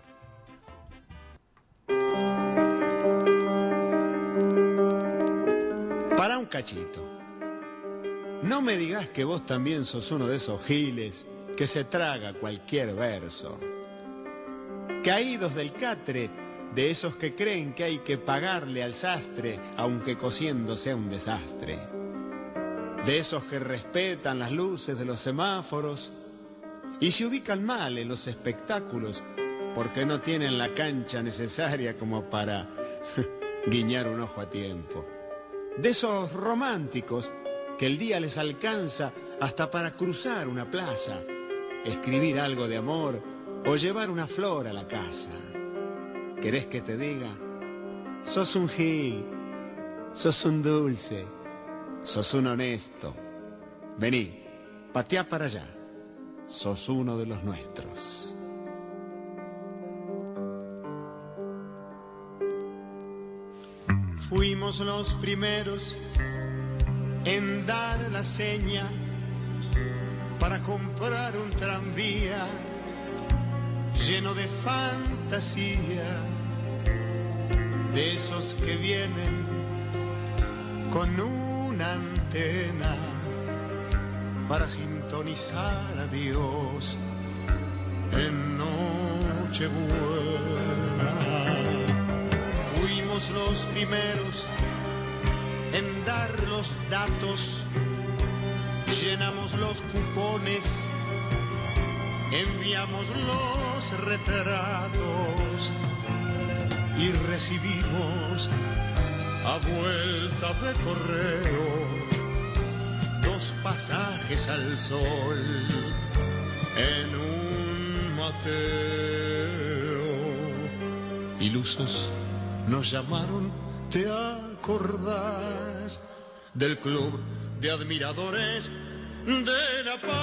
Para un cachito. No me digas que vos también sos uno de esos giles que se traga cualquier verso. Caídos del catre, de esos que creen que hay que pagarle al sastre, aunque cosiendo sea un desastre. De esos que respetan las luces de los semáforos y se ubican mal en los espectáculos porque no tienen la cancha necesaria como para guiñar un ojo a tiempo. De esos románticos que el día les alcanza hasta para cruzar una plaza, escribir algo de amor o llevar una flor a la casa. ¿Querés que te diga? Sos un gil, sos un dulce, sos un honesto. Vení, pateá para allá, sos uno de los nuestros. Fuimos los primeros en dar la seña para comprar un tranvía lleno de fantasía, de esos que vienen con una antena para sintonizar a Dios en Nochebuena. Fuimos los primeros en dar los datos, llenamos los cupones, enviamos los retratos y recibimos a vuelta de correo 2 pasajes al sol en un Mateo. Ilusos nos llamaron, ¿te acordás? Del club de admiradores de la paz.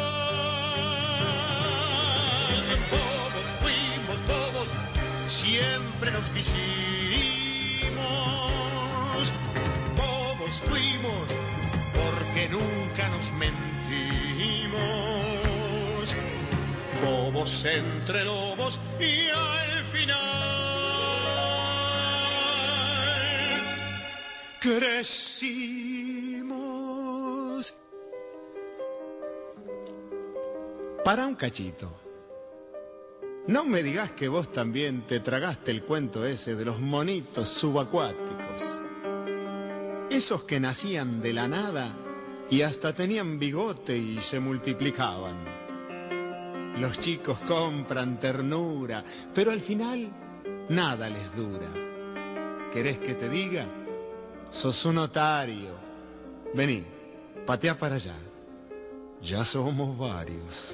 Bobos fuimos, bobos, siempre nos quisimos. Bobos fuimos, porque nunca nos mentimos. Bobos entre lobos y al final crecimos. Para un cachito. No me digas que vos también te tragaste el cuento ese de los monitos subacuáticos. Esos que nacían de la nada y hasta tenían bigote y se multiplicaban. Los chicos compran ternura, pero al final nada les dura. ¿Querés que te diga? Sos un otario. Vení, pateá para allá. Ya somos varios.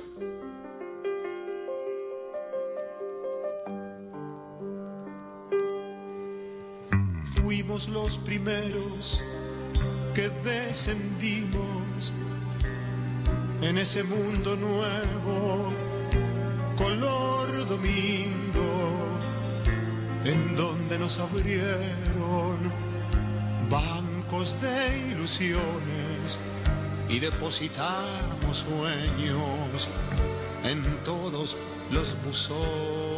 Fuimos los primeros que descendimos en ese mundo nuevo, color domingo, en donde nos abrieron bancos de ilusiones y depositamos sueños en todos los buzones.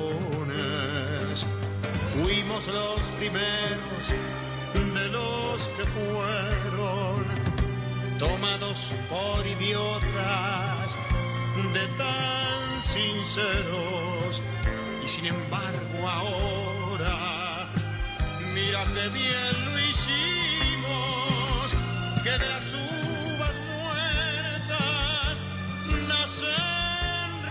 Fuimos los primeros de los que fueron tomados por idiotas de tan sinceros, y sin embargo ahora mira que bien lo hicimos, que de las uvas muertas nacen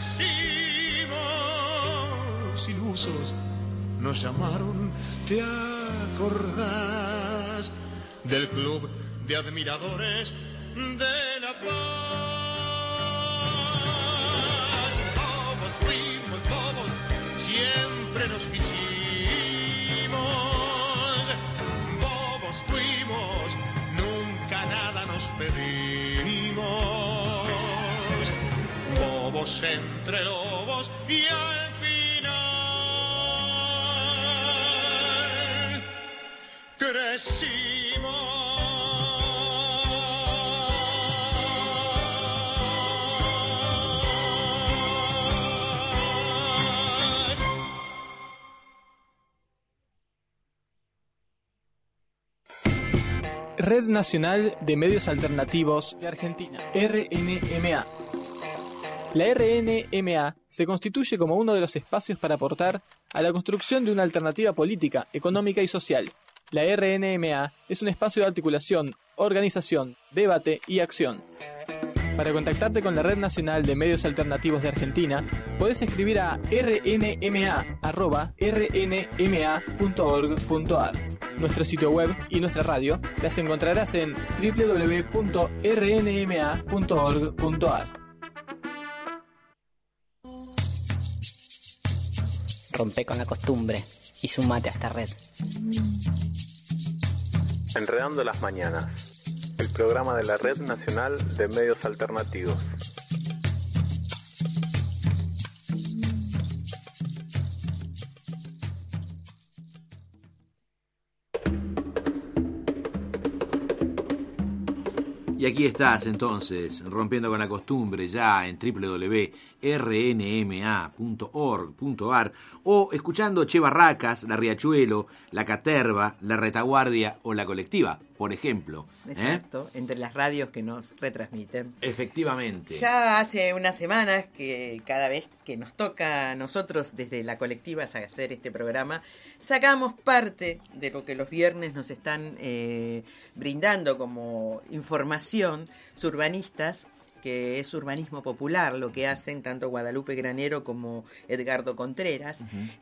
racimos. Ilusos nos llamaron, ¿te acordás? Del club de admiradores de la paz. Bobos fuimos, bobos, siempre nos quisimos. Bobos fuimos, nunca nada nos pedimos. Bobos entre lobos y al final crecimos. Red Nacional de Medios Alternativos de Argentina, RNMA. La RNMA se constituye como uno de los espacios para aportar a la construcción de una alternativa política, económica y social. La RNMA es un espacio de articulación, organización, debate y acción. Para contactarte con la Red Nacional de Medios Alternativos de Argentina, podés escribir a rnma@rnma.org.ar. Nuestro sitio web y nuestra radio las encontrarás en www.rnma.org.ar. Rompe con la costumbre y sumate a esta red. Enredando las mañanas, el programa de la Red Nacional de Medios Alternativos. Y aquí estás entonces, rompiendo con la costumbre, ya en www.rnma.org.ar o escuchando Che Barracas, La Riachuelo, La Caterva, La Retaguardia o La Colectiva, por ejemplo. Exacto, entre las radios que nos retransmiten. Efectivamente. Ya hace unas semanas que cada vez que nos toca a nosotros desde La Colectiva hacer este programa, sacamos parte de lo que los viernes nos están brindando como información surbanistas, que es urbanismo popular, lo que hacen tanto Guadalupe Granero como Edgardo Contreras.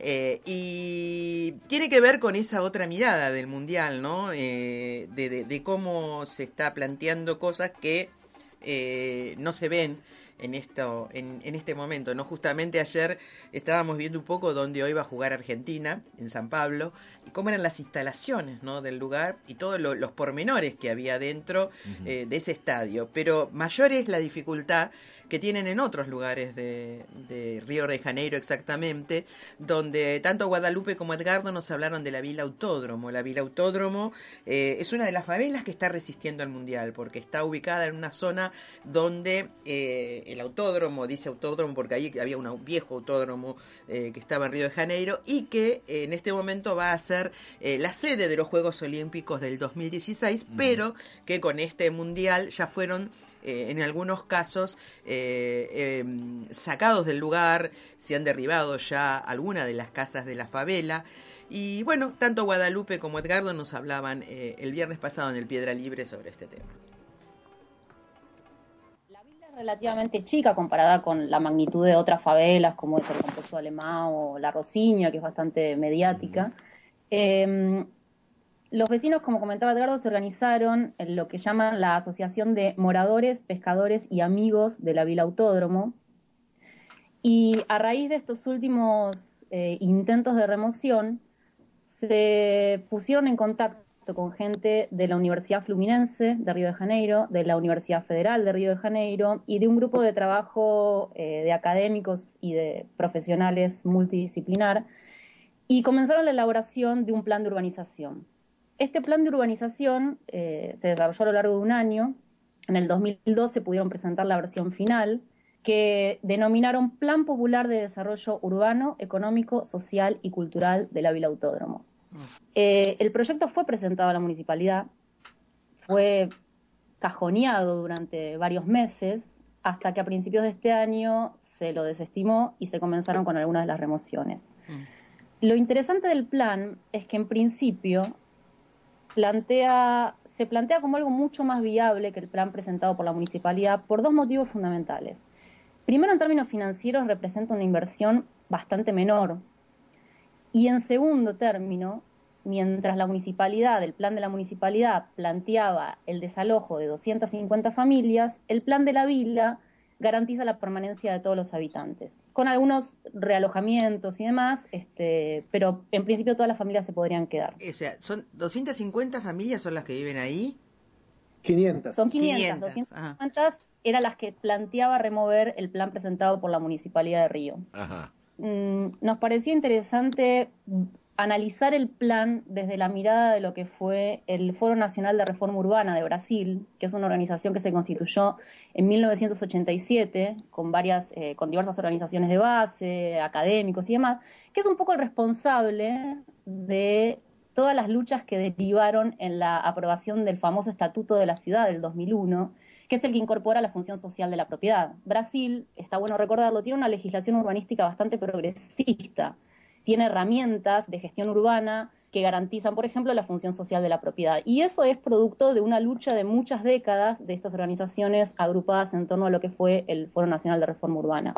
Y tiene que ver con esa otra mirada del Mundial, ¿no? De cómo se está planteando cosas que no se ven en este momento, ¿no? Justamente ayer estábamos viendo un poco dónde hoy va a jugar Argentina, en San Pablo, y cómo eran las instalaciones, ¿no?, del lugar y todos los pormenores que había dentro de ese estadio. Pero mayor es la dificultad que tienen en otros lugares de Río de Janeiro exactamente, donde tanto Guadalupe como Edgardo nos hablaron de la Vila Autódromo. La Vila Autódromo es una de las favelas que está resistiendo al Mundial, porque está ubicada en una zona donde el autódromo, dice autódromo porque ahí había un viejo autódromo que estaba en Río de Janeiro, y que en este momento va a ser la sede de los Juegos Olímpicos del 2016, pero que con este Mundial ya fueron en algunos casos sacados del lugar, se han derribado ya algunas de las casas de la favela. Y bueno, tanto Guadalupe como Edgardo nos hablaban el viernes pasado en el Piedra Libre sobre este tema. La villa es relativamente chica comparada con la magnitud de otras favelas como es el Complejo Alemán o la Rosiña, que es bastante mediática. Los vecinos, como comentaba Edgardo, se organizaron en lo que llaman la Asociación de Moradores, Pescadores y Amigos de la Vila Autódromo. Y a raíz de estos últimos intentos de remoción, se pusieron en contacto con gente de la Universidad Fluminense de Río de Janeiro, de la Universidad Federal de Río de Janeiro y de un grupo de trabajo de académicos y de profesionales multidisciplinar, y comenzaron la elaboración de un plan de urbanización. Este plan de urbanización se desarrolló a lo largo de un año. En el 2012 pudieron presentar la versión final, que denominaron Plan Popular de Desarrollo Urbano, Económico, Social y Cultural de la Vila Autódromo. El proyecto fue presentado a la municipalidad, fue cajoneado durante varios meses, hasta que a principios de este año se lo desestimó y se comenzaron con algunas de las remociones. Lo interesante del plan es que en principio se plantea como algo mucho más viable que el plan presentado por la municipalidad por dos motivos fundamentales. Primero, en términos financieros, representa una inversión bastante menor. Y en segundo término, mientras el plan de la municipalidad planteaba el desalojo de 250 familias, el plan de la vila garantiza la permanencia de todos los habitantes, con algunos realojamientos y demás, pero en principio todas las familias se podrían quedar. O sea, ¿son 250 familias son las que viven ahí? 500. Son 500. 250 eran las que planteaba remover el plan presentado por la Municipalidad de Río. Ajá. Nos parecía interesante analizar el plan desde la mirada de lo que fue el Foro Nacional de Reforma Urbana de Brasil, que es una organización que se constituyó en 1987 con diversas organizaciones de base, académicos y demás, que es un poco el responsable de todas las luchas que derivaron en la aprobación del famoso Estatuto de la Ciudad del 2001, que es el que incorpora la función social de la propiedad. Brasil, está bueno recordarlo, tiene una legislación urbanística bastante progresista, tiene herramientas de gestión urbana que garantizan, por ejemplo, la función social de la propiedad. Y eso es producto de una lucha de muchas décadas de estas organizaciones agrupadas en torno a lo que fue el Foro Nacional de Reforma Urbana.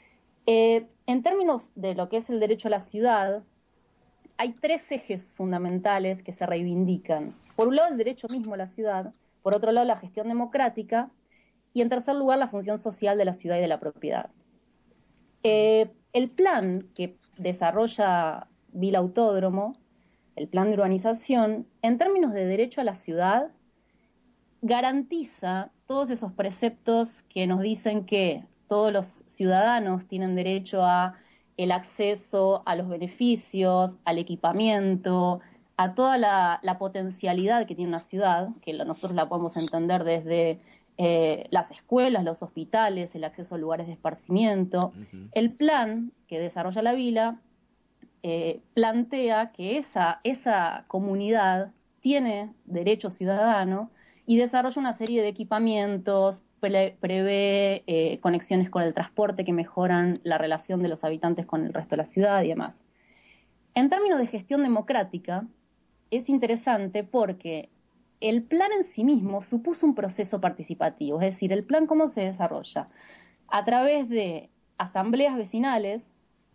En términos de lo que es el derecho a la ciudad, hay 3 ejes fundamentales que se reivindican. Por un lado, el derecho mismo a la ciudad, por otro lado, la gestión democrática, y en tercer lugar, la función social de la ciudad y de la propiedad. El plan que desarrolla Vila Autódromo, el plan de urbanización, en términos de derecho a la ciudad, garantiza todos esos preceptos que nos dicen que todos los ciudadanos tienen derecho a el acceso a los beneficios, al equipamiento, a toda la potencialidad que tiene una ciudad, que nosotros la podemos entender desde las escuelas, los hospitales, el acceso a lugares de esparcimiento. El plan que desarrolla la vila plantea que esa comunidad tiene derecho ciudadano y desarrolla una serie de equipamientos, prevé conexiones con el transporte que mejoran la relación de los habitantes con el resto de la ciudad y demás. En términos de gestión democrática, es interesante porque el plan en sí mismo supuso un proceso participativo, es decir, el plan cómo se desarrolla a través de asambleas vecinales,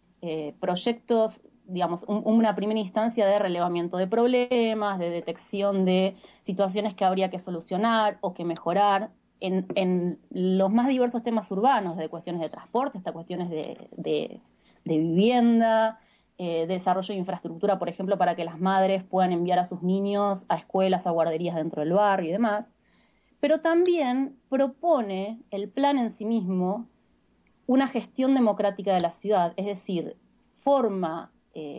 proyectos, digamos, una primera instancia de relevamiento de problemas, de detección de situaciones que habría que solucionar o que mejorar en los más diversos temas urbanos, de cuestiones de transporte hasta cuestiones de vivienda, desarrollo de infraestructura, por ejemplo, para que las madres puedan enviar a sus niños a escuelas, a guarderías dentro del barrio y demás. Pero también propone el plan en sí mismo una gestión democrática de la ciudad, es decir, forma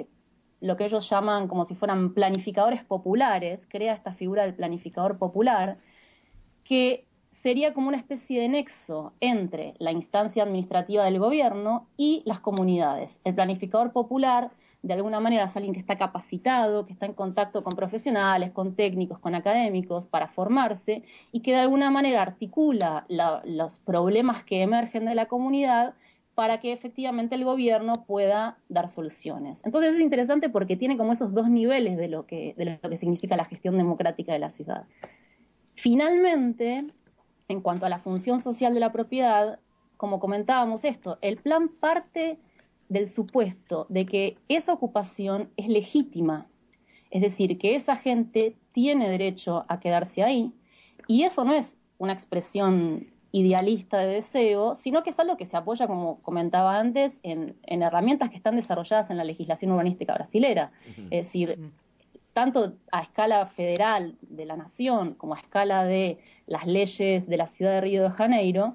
lo que ellos llaman como si fueran planificadores populares, crea esta figura del planificador popular, que sería como una especie de nexo entre la instancia administrativa del gobierno y las comunidades. El planificador popular, de alguna manera, es alguien que está capacitado, que está en contacto con profesionales, con técnicos, con académicos, para formarse, y que de alguna manera articula los problemas que emergen de la comunidad para que efectivamente el gobierno pueda dar soluciones. Entonces es interesante porque tiene como esos 2 niveles de lo que significa la gestión democrática de la ciudad. Finalmente, en cuanto a la función social de la propiedad, como comentábamos el plan parte del supuesto de que esa ocupación es legítima, es decir, que esa gente tiene derecho a quedarse ahí, y eso no es una expresión idealista de deseo, sino que es algo que se apoya, como comentaba antes, en herramientas que están desarrolladas en la legislación urbanística brasilera, es decir, tanto a escala federal de la nación como a escala de las leyes de la ciudad de Río de Janeiro,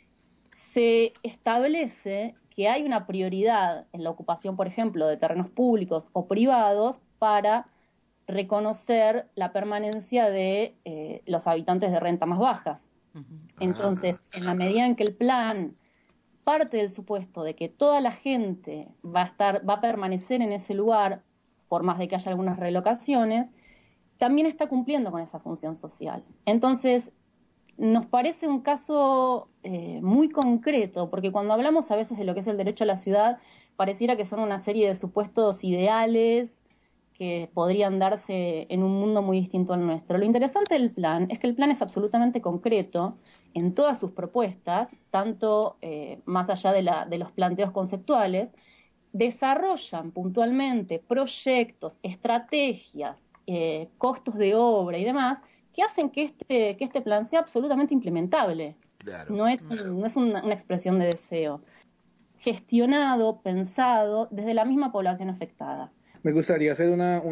se establece que hay una prioridad en la ocupación, por ejemplo, de terrenos públicos o privados para reconocer la permanencia de los habitantes de renta más baja. Entonces, en la medida en que el plan parte del supuesto de que toda la gente va a permanecer en ese lugar, por más de que haya algunas relocaciones, también está cumpliendo con esa función social. Entonces, nos parece un caso muy concreto, porque cuando hablamos a veces de lo que es el derecho a la ciudad, pareciera que son una serie de supuestos ideales que podrían darse en un mundo muy distinto al nuestro. Lo interesante del plan es que el plan es absolutamente concreto en todas sus propuestas, tanto más allá de los planteos conceptuales, desarrollan puntualmente proyectos, estrategias, costos de obra y demás, que hacen que este plan sea absolutamente implementable. Claro. No es una expresión de deseo. Gestionado, pensado desde la misma población afectada. Me gustaría hacer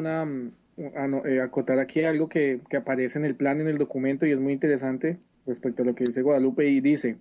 acotar aquí algo que aparece en el plan, en el documento, y es muy interesante respecto a lo que dice Guadalupe, y dice: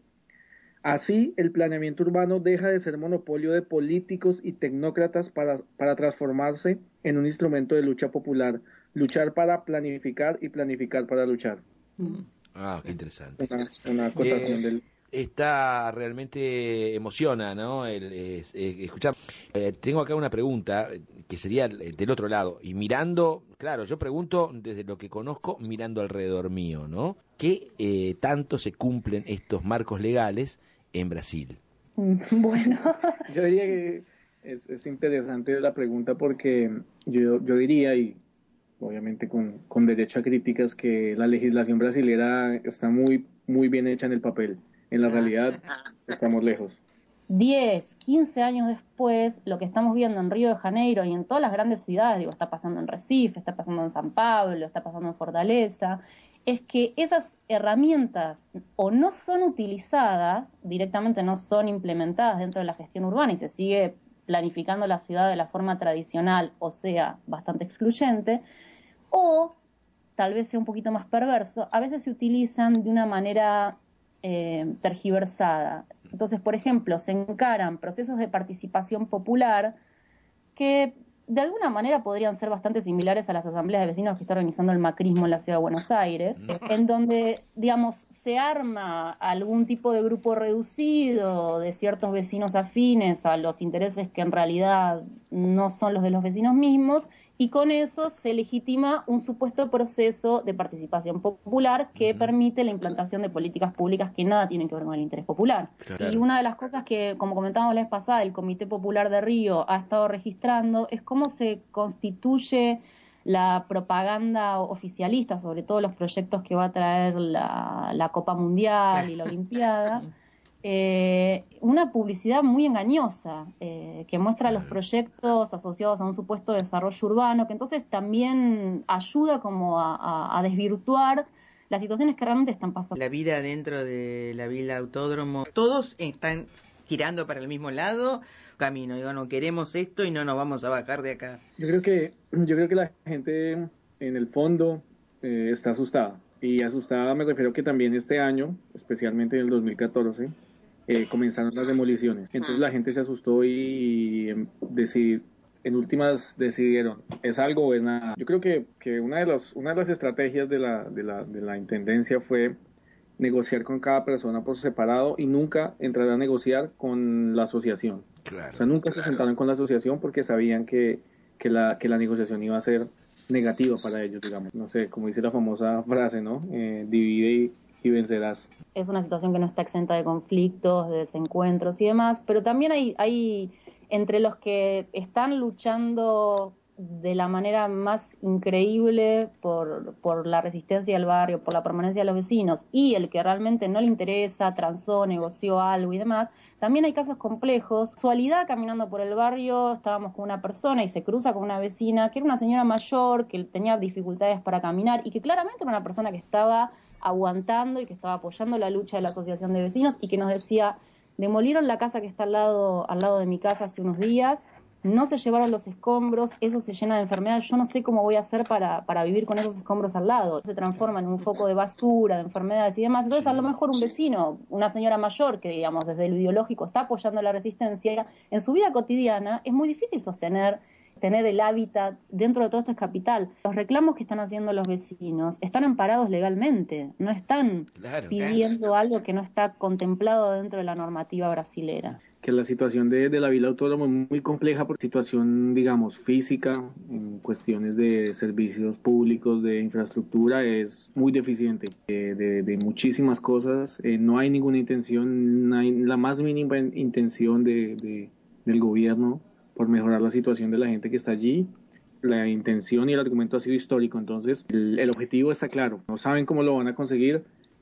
así, el planeamiento urbano deja de ser monopolio de políticos y tecnócratas para transformarse en un instrumento de lucha popular, luchar para planificar y planificar para luchar. Ah, qué interesante. Una acotación del... Está realmente emociona, ¿no? Escuchar. Tengo acá una pregunta que sería del otro lado, y mirando, claro, yo pregunto desde lo que conozco, mirando alrededor mío, ¿no? ¿Qué tanto se cumplen estos marcos legales en Brasil? Bueno, yo diría que es interesante la pregunta, porque yo diría, y obviamente con derecho a críticas, que la legislación brasilera está muy, muy bien hecha en el papel. En la realidad estamos lejos. 10, 15 años después, lo que estamos viendo en Río de Janeiro y en todas las grandes ciudades, está pasando en Recife, está pasando en San Pablo, está pasando en Fortaleza, es que esas herramientas o no son utilizadas, directamente no son implementadas dentro de la gestión urbana y se sigue planificando la ciudad de la forma tradicional, o sea, bastante excluyente, o tal vez sea un poquito más perverso, a veces se utilizan de una manera tergiversada. Entonces, por ejemplo, se encaran procesos de participación popular que de alguna manera podrían ser bastante similares a las asambleas de vecinos que está organizando el macrismo en la ciudad de Buenos Aires, en donde, digamos, se arma algún tipo de grupo reducido de ciertos vecinos afines a los intereses que en realidad no son los de los vecinos mismos, y con eso se legitima un supuesto proceso de participación popular que permite la implantación de políticas públicas que nada tienen que ver con el interés popular. Claro. Y una de las cosas que, como comentábamos la vez pasada, el Comité Popular de Río ha estado registrando es cómo se constituye la propaganda oficialista, sobre todo los proyectos que va a traer la Copa Mundial y la Olimpiada. Una publicidad muy engañosa que muestra los proyectos asociados a un supuesto desarrollo urbano, que entonces también ayuda como a desvirtuar las situaciones que realmente están pasando. La vida dentro de la Vila Autódromo, todos están tirando para el mismo lado, camino, digo, no queremos esto y no nos vamos a bajar de acá. Yo creo que la gente en el fondo está asustada, y asustada me refiero que también este año, especialmente en el 2014, comenzaron las demoliciones. Entonces la gente se asustó y en últimas decidieron, ¿es algo o es nada? Yo creo que una de las estrategias de la intendencia fue negociar con cada persona por separado y nunca entrar a negociar con la asociación. Claro, o sea, nunca se sentaron con la asociación porque sabían que la negociación iba a ser negativa para ellos, digamos. No sé, como dice la famosa frase, ¿no? Divide y vencerás. Es una situación que no está exenta de conflictos, de desencuentros y demás, pero también hay entre los que están luchando de la manera más increíble por la resistencia del barrio, por la permanencia de los vecinos, y el que realmente no le interesa, transó, negoció algo y demás. También hay casos complejos. Casualidad, caminando por el barrio, estábamos con una persona y se cruza con una vecina que era una señora mayor, que tenía dificultades para caminar y que claramente era una persona que estaba aguantando y que estaba apoyando la lucha de la asociación de vecinos, y que nos decía: demolieron la casa que está al lado de mi casa hace unos días, no se llevaron los escombros, eso se llena de enfermedades, yo no sé cómo voy a hacer para vivir con esos escombros al lado. Se transforma en un foco de basura, de enfermedades y demás. Entonces, a lo mejor un vecino, una señora mayor que, digamos, desde lo ideológico está apoyando la resistencia, en su vida cotidiana es muy difícil tener el hábitat dentro de todo esto. Es capital. Los reclamos que están haciendo los vecinos están amparados legalmente, no están pidiendo algo que no está contemplado dentro de la normativa brasilera. Que la situación de la Vila Autódromo es muy compleja por situación, digamos, física, en cuestiones de servicios públicos, de infraestructura, es muy deficiente de muchísimas cosas. No hay ninguna intención, no hay la más mínima intención del gobierno por mejorar la situación de la gente que está allí. La intención y el argumento ha sido histórico, entonces el objetivo está claro. No saben cómo lo van a conseguir.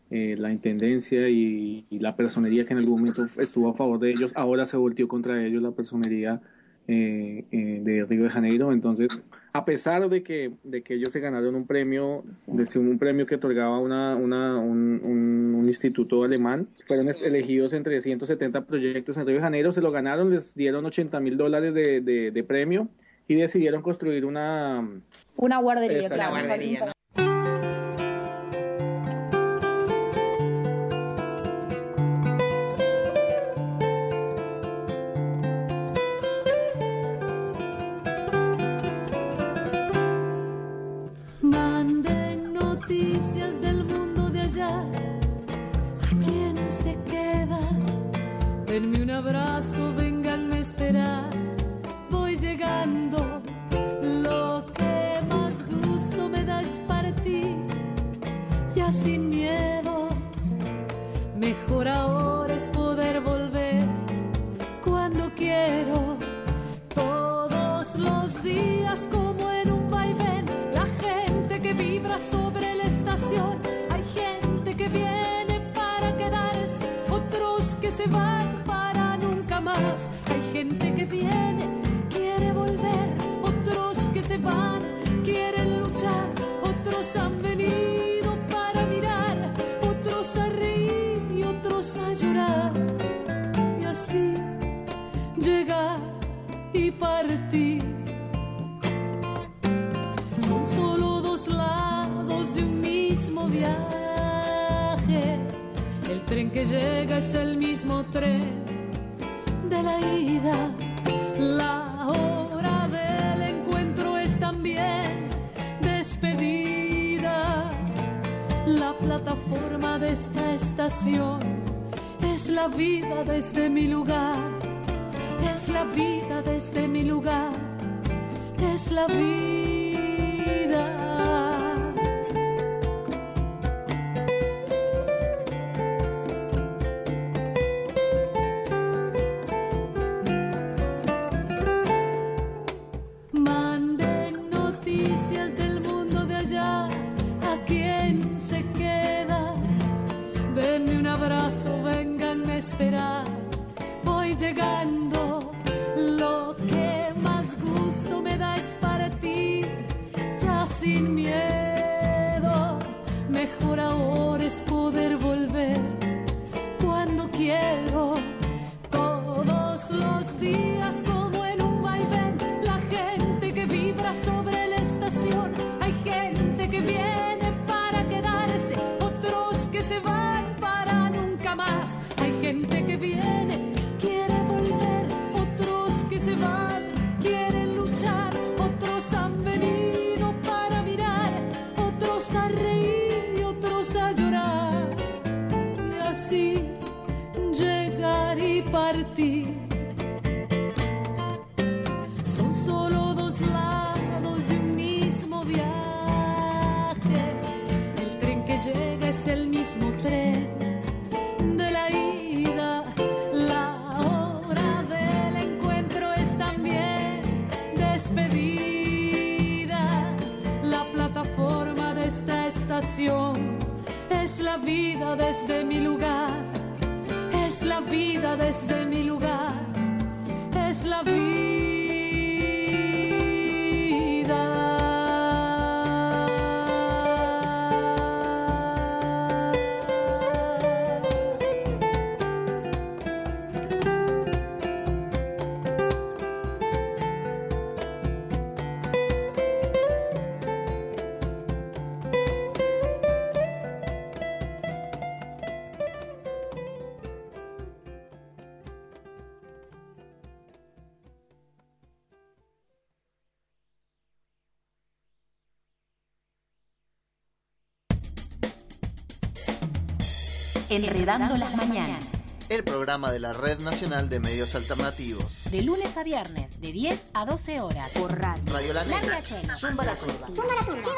La intendencia y la personería que en algún momento estuvo a favor de ellos, ahora se volteó contra ellos la personería de Río de Janeiro. Entonces, a pesar de que ellos se ganaron un premio, un premio que otorgaba un instituto alemán, fueron elegidos entre 170 proyectos en Río de Janeiro, se lo ganaron, les dieron $80.000 de premio y decidieron construir una guardería. Una guardería, ¿no? Manden noticias del mundo de allá. ¿A quién se queda? Denme un abrazo, vénganme a esperar. Voy llegando. Lo que más gusto me da es partir, ya sin miedos. Mejor ahora es poder volver cuando quiero. Todos los días como en un vaivén, la gente que vibra sobre la estación. Hay gente que viene para quedarse, otros que se van para nunca más. Hay gente que viene, quiere volver, otros que se van, quieren luchar, otros han venido para mirar, otros a reír y otros a llorar. Y así llegar y partir. Son solo dos lados de un mismo viaje. El tren que llega es el mismo tren de la ida. La hora del encuentro es también despedida. La plataforma de esta estación es la vida desde mi lugar. Es la vida desde mi lugar. Es la vida. Manden noticias del mundo de allá. ¿A quién se queda? Denme un abrazo, vénganme a esperar. Voy llegando. Lo que más gusto me da es partir, ya sin miedo. Mejor ahora es poder volver cuando quiero. Todos los días como en un vaivén, la gente que vibra sobre la estación. Hay gente que viene para quedarse, otros que se van para nunca más. Hay gente que viene, quiere volver, otros que se van, quieren luchar, otros han venido para mirar, otros a reír y otros a llorar. Y así llegar y partir. Son solo dos lados de un mismo viaje. El tren que llega es el mismo tren de la ida. La hora del encuentro es también despedida. La plataforma de esta estación es la vida desde mi lugar. Es la vida desde mi lugar. Es la vida. Enredando las mañanas. El programa de la Red Nacional de Medios Alternativos. De lunes a viernes, de 10 a 12 horas. Por radio. Radio La Negra. Zumba la Curva. Zumba la Turba.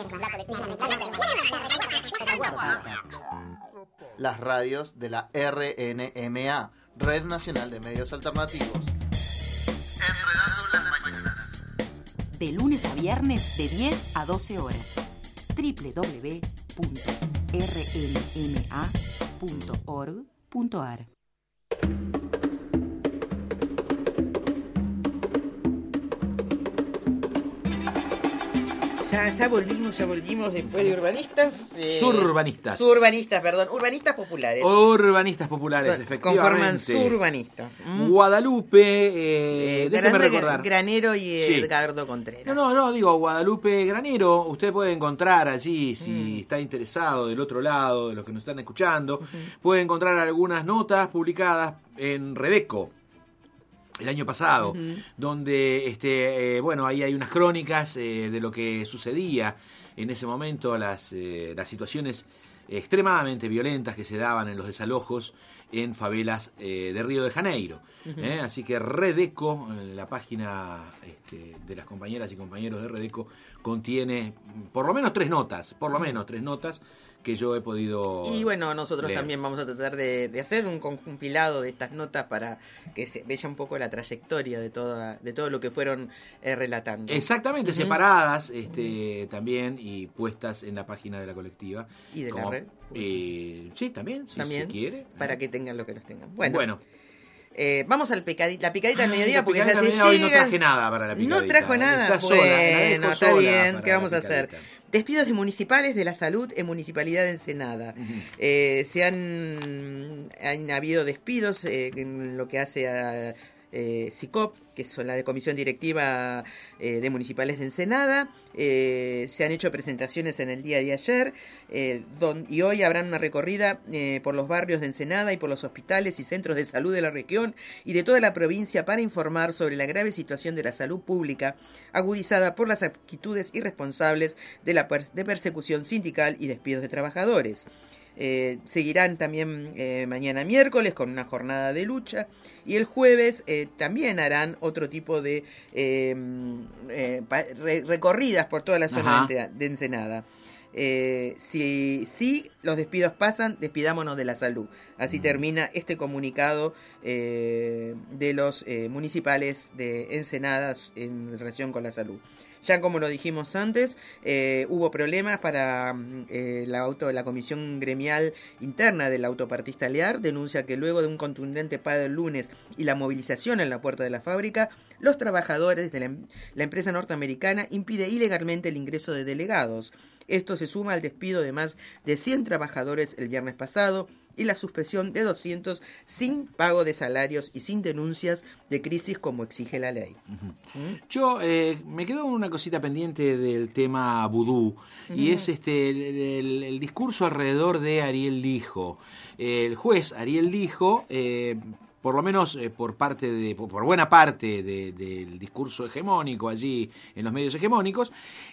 Las radios de la RNMA, Red Nacional de Medios Alternativos. Enredando las mañanas. De lunes a viernes, de 10 a 12 horas. www.rnma.org.ar. Ya volvimos después de urbanistas. Surbanistas. Urbanistas populares. Urbanistas populares, efectivamente. Conforman surbanistas. Guadalupe, déjeme recordar. Granero y Edgardo Contreras. No, digo, Guadalupe Granero, usted puede encontrar allí, si está interesado del otro lado, de los que nos están escuchando, puede encontrar algunas notas publicadas en Redeco el año pasado, donde ahí hay unas crónicas de lo que sucedía en ese momento, las situaciones extremadamente violentas que se daban en los desalojos en favelas de Río de Janeiro. Así que Redeco, la página de las compañeras y compañeros de Redeco, contiene por lo menos tres notas que yo he podido Y bueno, nosotros leer. también vamos a tratar de hacer un compilado de estas notas para que se vea un poco la trayectoria de todo lo que fueron relatando. Exactamente, separadas también y puestas en la página de la colectiva. Y de la red. Sí, también, si se quiere. Para que tengan lo que los tengan. Bueno. Vamos al la picadita del mediodía, porque ya se llega. Hoy no traje nada para la picadita. No trajo nada. Está sola, está bien. ¿Qué vamos a hacer? Despidos de municipales de la salud en Municipalidad de Ensenada. Han habido despidos en lo que hace a SICOP, que es la de Comisión Directiva de Municipales de Ensenada. Se han hecho presentaciones en el día de ayer y hoy habrán una recorrida por los barrios de Ensenada y por los hospitales y centros de salud de la región y de toda la provincia para informar sobre la grave situación de la salud pública agudizada por las actitudes irresponsables de persecución sindical y despidos de trabajadores. Seguirán también mañana miércoles con una jornada de lucha y el jueves también harán otro tipo de recorridas por toda la zona de Ensenada. Si los despidos pasan, despidámonos de la salud. Así termina este comunicado de los municipales de Ensenada en relación con la salud. Ya como lo dijimos antes, hubo problemas para la comisión gremial interna del autopartista Lear. Denuncia que luego de un contundente paro el lunes y la movilización en la puerta de la fábrica, los trabajadores de la empresa norteamericana impide ilegalmente el ingreso de delegados. Esto se suma al despido de más de 100 trabajadores el viernes pasado y la suspensión de 200 sin pago de salarios y sin denuncias de crisis como exige la ley. Yo me quedo con una cosita pendiente del tema vudú y es el discurso alrededor de Ariel Lijo. El juez Ariel Lijo, por lo menos por buena parte del discurso hegemónico allí en los medios hegemónicos,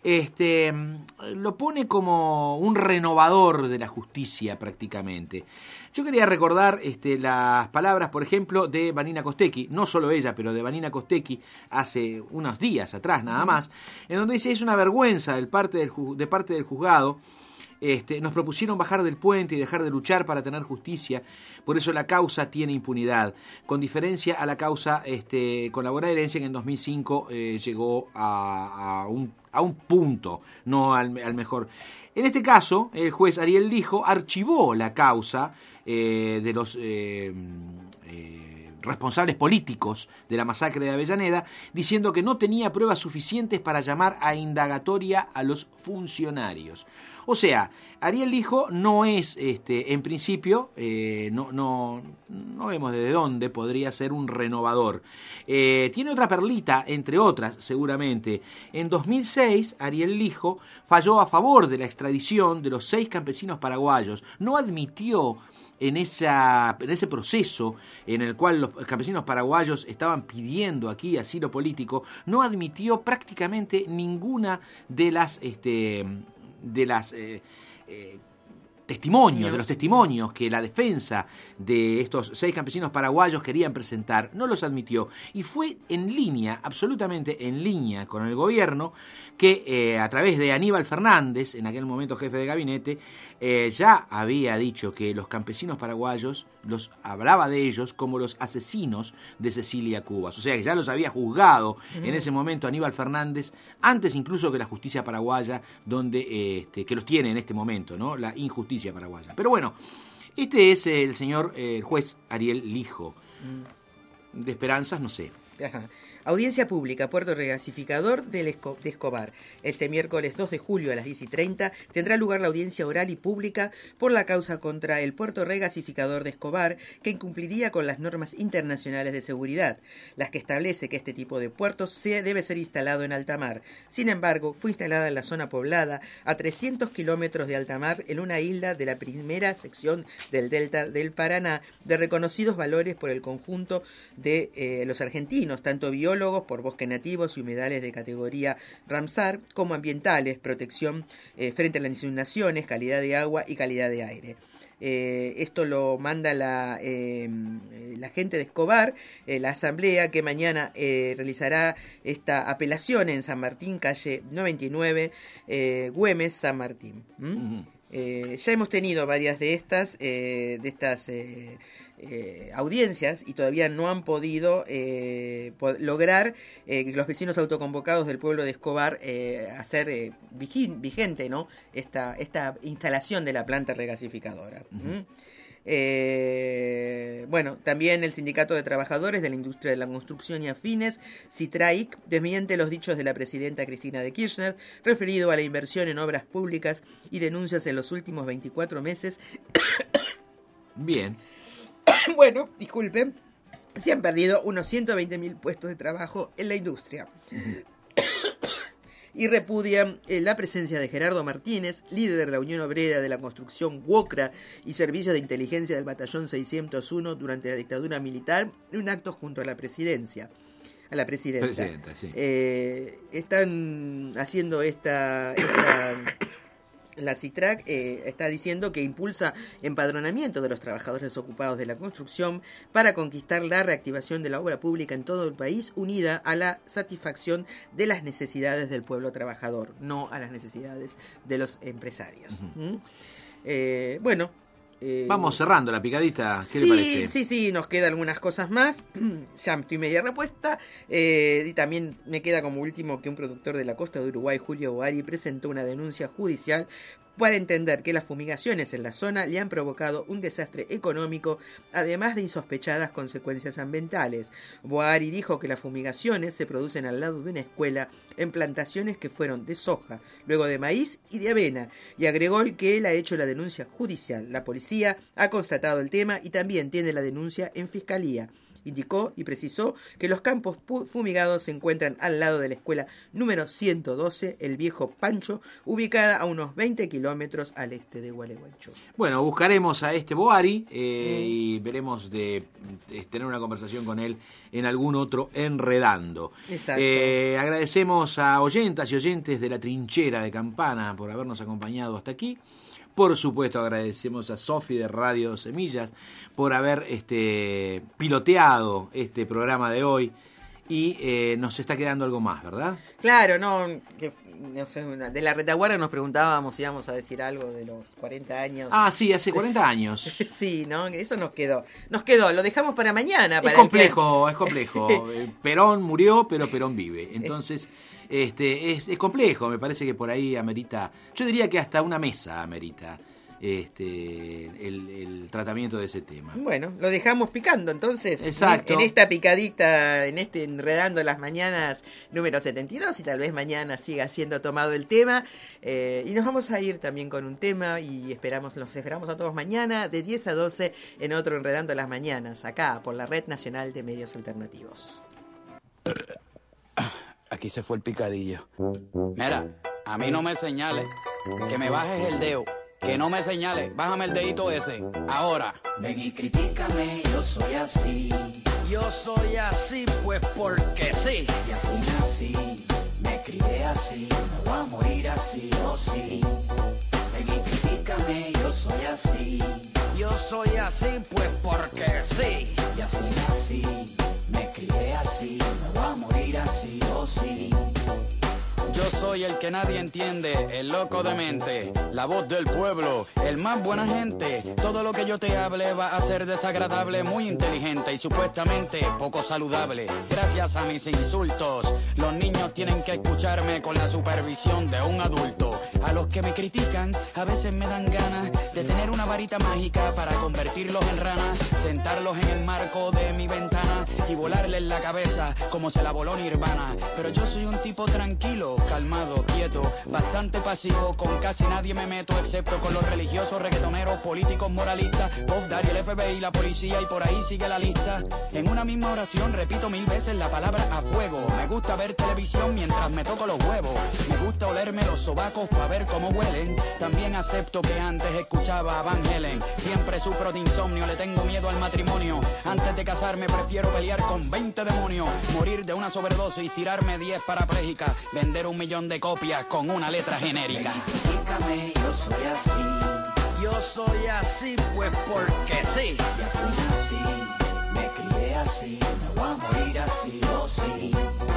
lo pone como un renovador de la justicia prácticamente. Yo quería recordar las palabras, por ejemplo, de Vanina Costecchi, no solo ella, pero de Vanina Costecchi hace unos días atrás nada más, en donde dice: es una vergüenza de parte del juzgado. Nos propusieron bajar del puente y dejar de luchar para tener justicia, por eso la causa tiene impunidad, con diferencia a la causa con la bonaerense, que en 2005 llegó a un punto, no al mejor. En este caso, el juez Ariel Lijo archivó la causa de los responsables políticos de la masacre de Avellaneda, diciendo que no tenía pruebas suficientes para llamar a indagatoria a los funcionarios. O sea, Ariel Lijo no es, en principio, no vemos desde dónde podría ser un renovador. Tiene otra perlita, entre otras, seguramente. En 2006, Ariel Lijo falló a favor de la extradición de los 6 campesinos paraguayos. No admitió en ese proceso en el cual los campesinos paraguayos estaban pidiendo aquí asilo político, no admitió prácticamente ninguna de los testimonios que la defensa de estos 6 campesinos paraguayos querían presentar, no los admitió, y fue absolutamente en línea con el gobierno, que a través de Aníbal Fernández, en aquel momento jefe de gabinete, ya había dicho que los campesinos paraguayos, hablaba de ellos como los asesinos de Cecilia Cubas, o sea que ya los había juzgado en ese momento Aníbal Fernández, antes incluso que la justicia paraguaya, donde que los tiene en este momento, ¿no? La injusticia paraguaya. Pero bueno, este es el juez Ariel Lijo. De esperanzas, no sé. Ajá. Audiencia pública, puerto regasificador de Escobar. Este miércoles 2 de julio a las 10:30 tendrá lugar la audiencia oral y pública por la causa contra el puerto regasificador de Escobar, que incumpliría con las normas internacionales de seguridad, las que establece que este tipo de puertos debe ser instalado en alta mar. Sin embargo, fue instalada en la zona poblada a 300 kilómetros de alta mar en una isla de la primera sección del delta del Paraná, de reconocidos valores por el conjunto de los argentinos, tanto biólogos por bosques nativos y humedales de categoría Ramsar, como ambientales, protección frente a las inundaciones, calidad de agua y calidad de aire. Esto lo manda la gente de Escobar, la asamblea que mañana realizará esta apelación en San Martín, calle 99, Güemes, San Martín. Ya hemos tenido varias de estas audiencias y todavía no han podido lograr que los vecinos autoconvocados del pueblo de Escobar hacer vigente, ¿no?, esta instalación de la planta regasificadora. Bueno, también el Sindicato de Trabajadores de la Industria de la Construcción y Afines, SITRAIC, desmiente los dichos de la presidenta Cristina de Kirchner referido a la inversión en obras públicas y denuncias en los últimos 24 meses. Bien. Bueno, disculpen, se han perdido unos 120.000 puestos de trabajo en la industria. Y repudian la presencia de Gerardo Martínez, líder de la Unión Obrera de la Construcción UOCRA y Servicio de Inteligencia del Batallón 601 durante la dictadura militar, en un acto junto a la presidencia. A la presidenta. Sí. Están haciendo la CITRAC está diciendo que impulsa empadronamiento de los trabajadores ocupados de la construcción para conquistar la reactivación de la obra pública en todo el país, unida a la satisfacción de las necesidades del pueblo trabajador, no a las necesidades de los empresarios. Bueno. Vamos cerrando la picadita, ¿qué le parece? Sí, nos quedan algunas cosas más. Ya estoy media repuesta. Y también me queda como último que un productor de la costa de Uruguay, Julio Boari, presentó una denuncia judicial para entender que las fumigaciones en la zona le han provocado un desastre económico, además de insospechadas consecuencias ambientales. Boari dijo que las fumigaciones se producen al lado de una escuela en plantaciones que fueron de soja, luego de maíz y de avena, y agregó que él ha hecho la denuncia judicial. La policía ha constatado el tema y también tiene la denuncia en fiscalía. Indicó y precisó que los campos fumigados se encuentran al lado de la escuela número 112, el Viejo Pancho, ubicada a unos 20 kilómetros al este de Gualeguaychú. Bueno, buscaremos a este Boari y veremos de tener una conversación con él en algún otro Enredando. Exacto. Agradecemos a oyentas y oyentes de la Trinchera de Campana por habernos acompañado hasta aquí. Por supuesto, agradecemos a Sofi de Radio Semillas por haber piloteado este programa de hoy y nos está quedando algo más, ¿verdad? Claro, no sé, de la retaguardia nos preguntábamos si íbamos a decir algo de los 40 años. Ah, sí, hace 40 años. Sí, ¿no? Eso nos quedó, lo dejamos para mañana. Es complejo. Perón murió, pero Perón vive. Entonces... es complejo, me parece que por ahí amerita, yo diría que hasta una mesa amerita el tratamiento de ese tema. Bueno, lo dejamos picando entonces. Exacto. En esta picadita, en este Enredando las Mañanas número 72, y tal vez mañana siga siendo tomado el tema, y nos vamos a ir también con un tema y los esperamos a todos mañana de 10 a 12 en otro Enredando las Mañanas, acá por la Red Nacional de Medios Alternativos. Aquí se fue el picadillo. Mira, a mí no me señales, que me bajes el dedo, que no me señales, bájame el dedito ese, ahora. Ven y critícame, yo soy así. Yo soy así, pues porque sí. Y así nací, me crié así, me voy a morir así, oh sí. Ven y critícame, yo soy así. Yo soy así, pues porque sí. Y así nací, me crié así, me voy a morir así, oh sí. Yo soy el que nadie entiende, el loco de mente, la voz del pueblo, el más buena gente. Todo lo que yo te hable va a ser desagradable, muy inteligente y supuestamente poco saludable. Gracias a mis insultos, los niños tienen que escucharme con la supervisión de un adulto. A los que me critican, a veces me dan ganas de tener una varita mágica para convertirlos en ranas, sentarlos en el marco de mi ventana y volarles la cabeza como se la voló Nirvana. Pero yo soy un tipo tranquilo, calmado, quieto, bastante pasivo, con casi nadie me meto, excepto con los religiosos, reggaetoneros, políticos, moralistas, Puff Daddy, el FBI, la policía, y por ahí sigue la lista. En una misma oración repito 1000 veces la palabra a fuego. Me gusta ver televisión mientras me toco los huevos. Me gusta olerme los sobacos para ver cómo huelen. También acepto que antes escuchaba a Van Halen. Siempre sufro de insomnio, le tengo miedo al matrimonio. Antes de casarme prefiero pelear con 20 demonios, morir de una sobredosis, tirarme 10 parapléjicas, vender 1 millón de copias con una letra genérica. Dígame, yo soy así. Yo soy así pues porque sí. Ya soy así, me crié así, me voy a morir así o sí.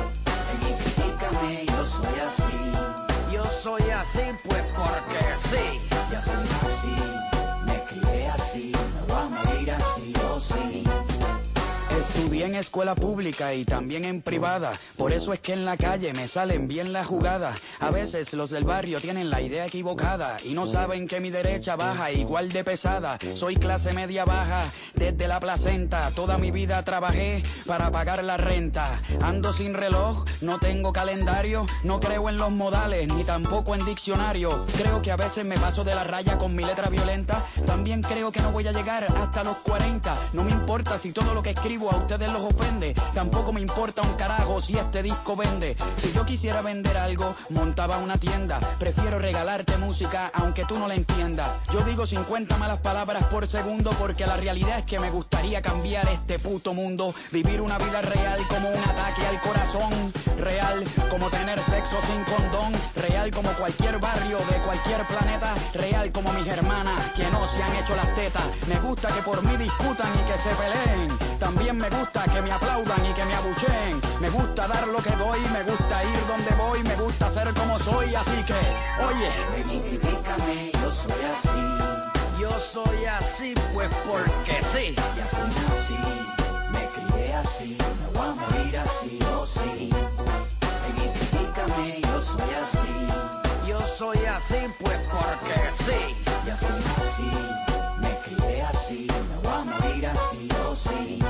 Critícame, yo soy así. Yo soy así pues porque sí. Ya soy así, me crié así, me voy a morir así o sí. Estudié en escuela pública y también en privada, por eso es que en la calle me salen bien las jugadas. A veces los del barrio tienen la idea equivocada y no saben que mi derecha baja igual de pesada. Soy clase media baja desde la placenta, toda mi vida trabajé para pagar la renta. Ando sin reloj, no tengo calendario, no creo en los modales ni tampoco en diccionario. Creo que a veces me paso de la raya con mi letra violenta. También creo que no voy a llegar hasta los 40. No me importa si todo lo que escribo a ustedes los ofende, tampoco me importa un carajo si este disco vende. Si yo quisiera vender algo, montaba una tienda. Prefiero regalarte música aunque tú no la entiendas. Yo digo 50 malas palabras por segundo porque la realidad es que me gustaría cambiar este puto mundo. Vivir una vida real como un ataque al corazón, real como tener sexo sin condón, real como cualquier barrio de cualquier planeta, real como mis hermanas que no se han hecho las tetas. Me gusta que por mí discutan y que se peleen. También me gusta que me aplaudan y que me abucheen. Me gusta dar lo que doy, me gusta ir donde voy, me gusta ser como soy, así que, oye, ven y critícame, yo soy así. Yo soy así pues porque sí. Ya soy así, me crié así, me voy a morir así o sí. Ven y critícame, yo soy así. Yo soy así pues porque sí. Ya soy así, me crié así, me voy a morir así o sí.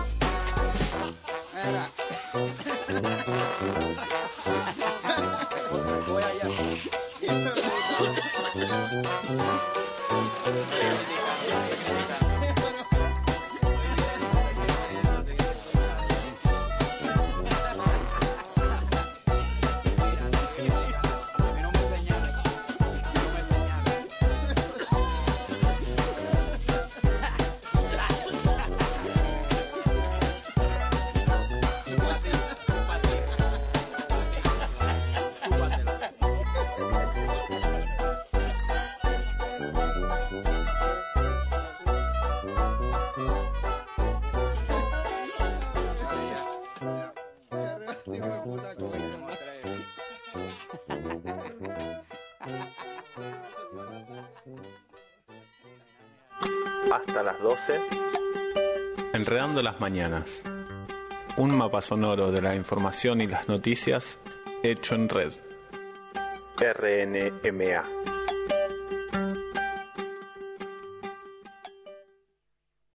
Voy allá. Hasta las 12, Enredando las Mañanas. Un mapa sonoro de la información y las noticias hecho en red. RNMA.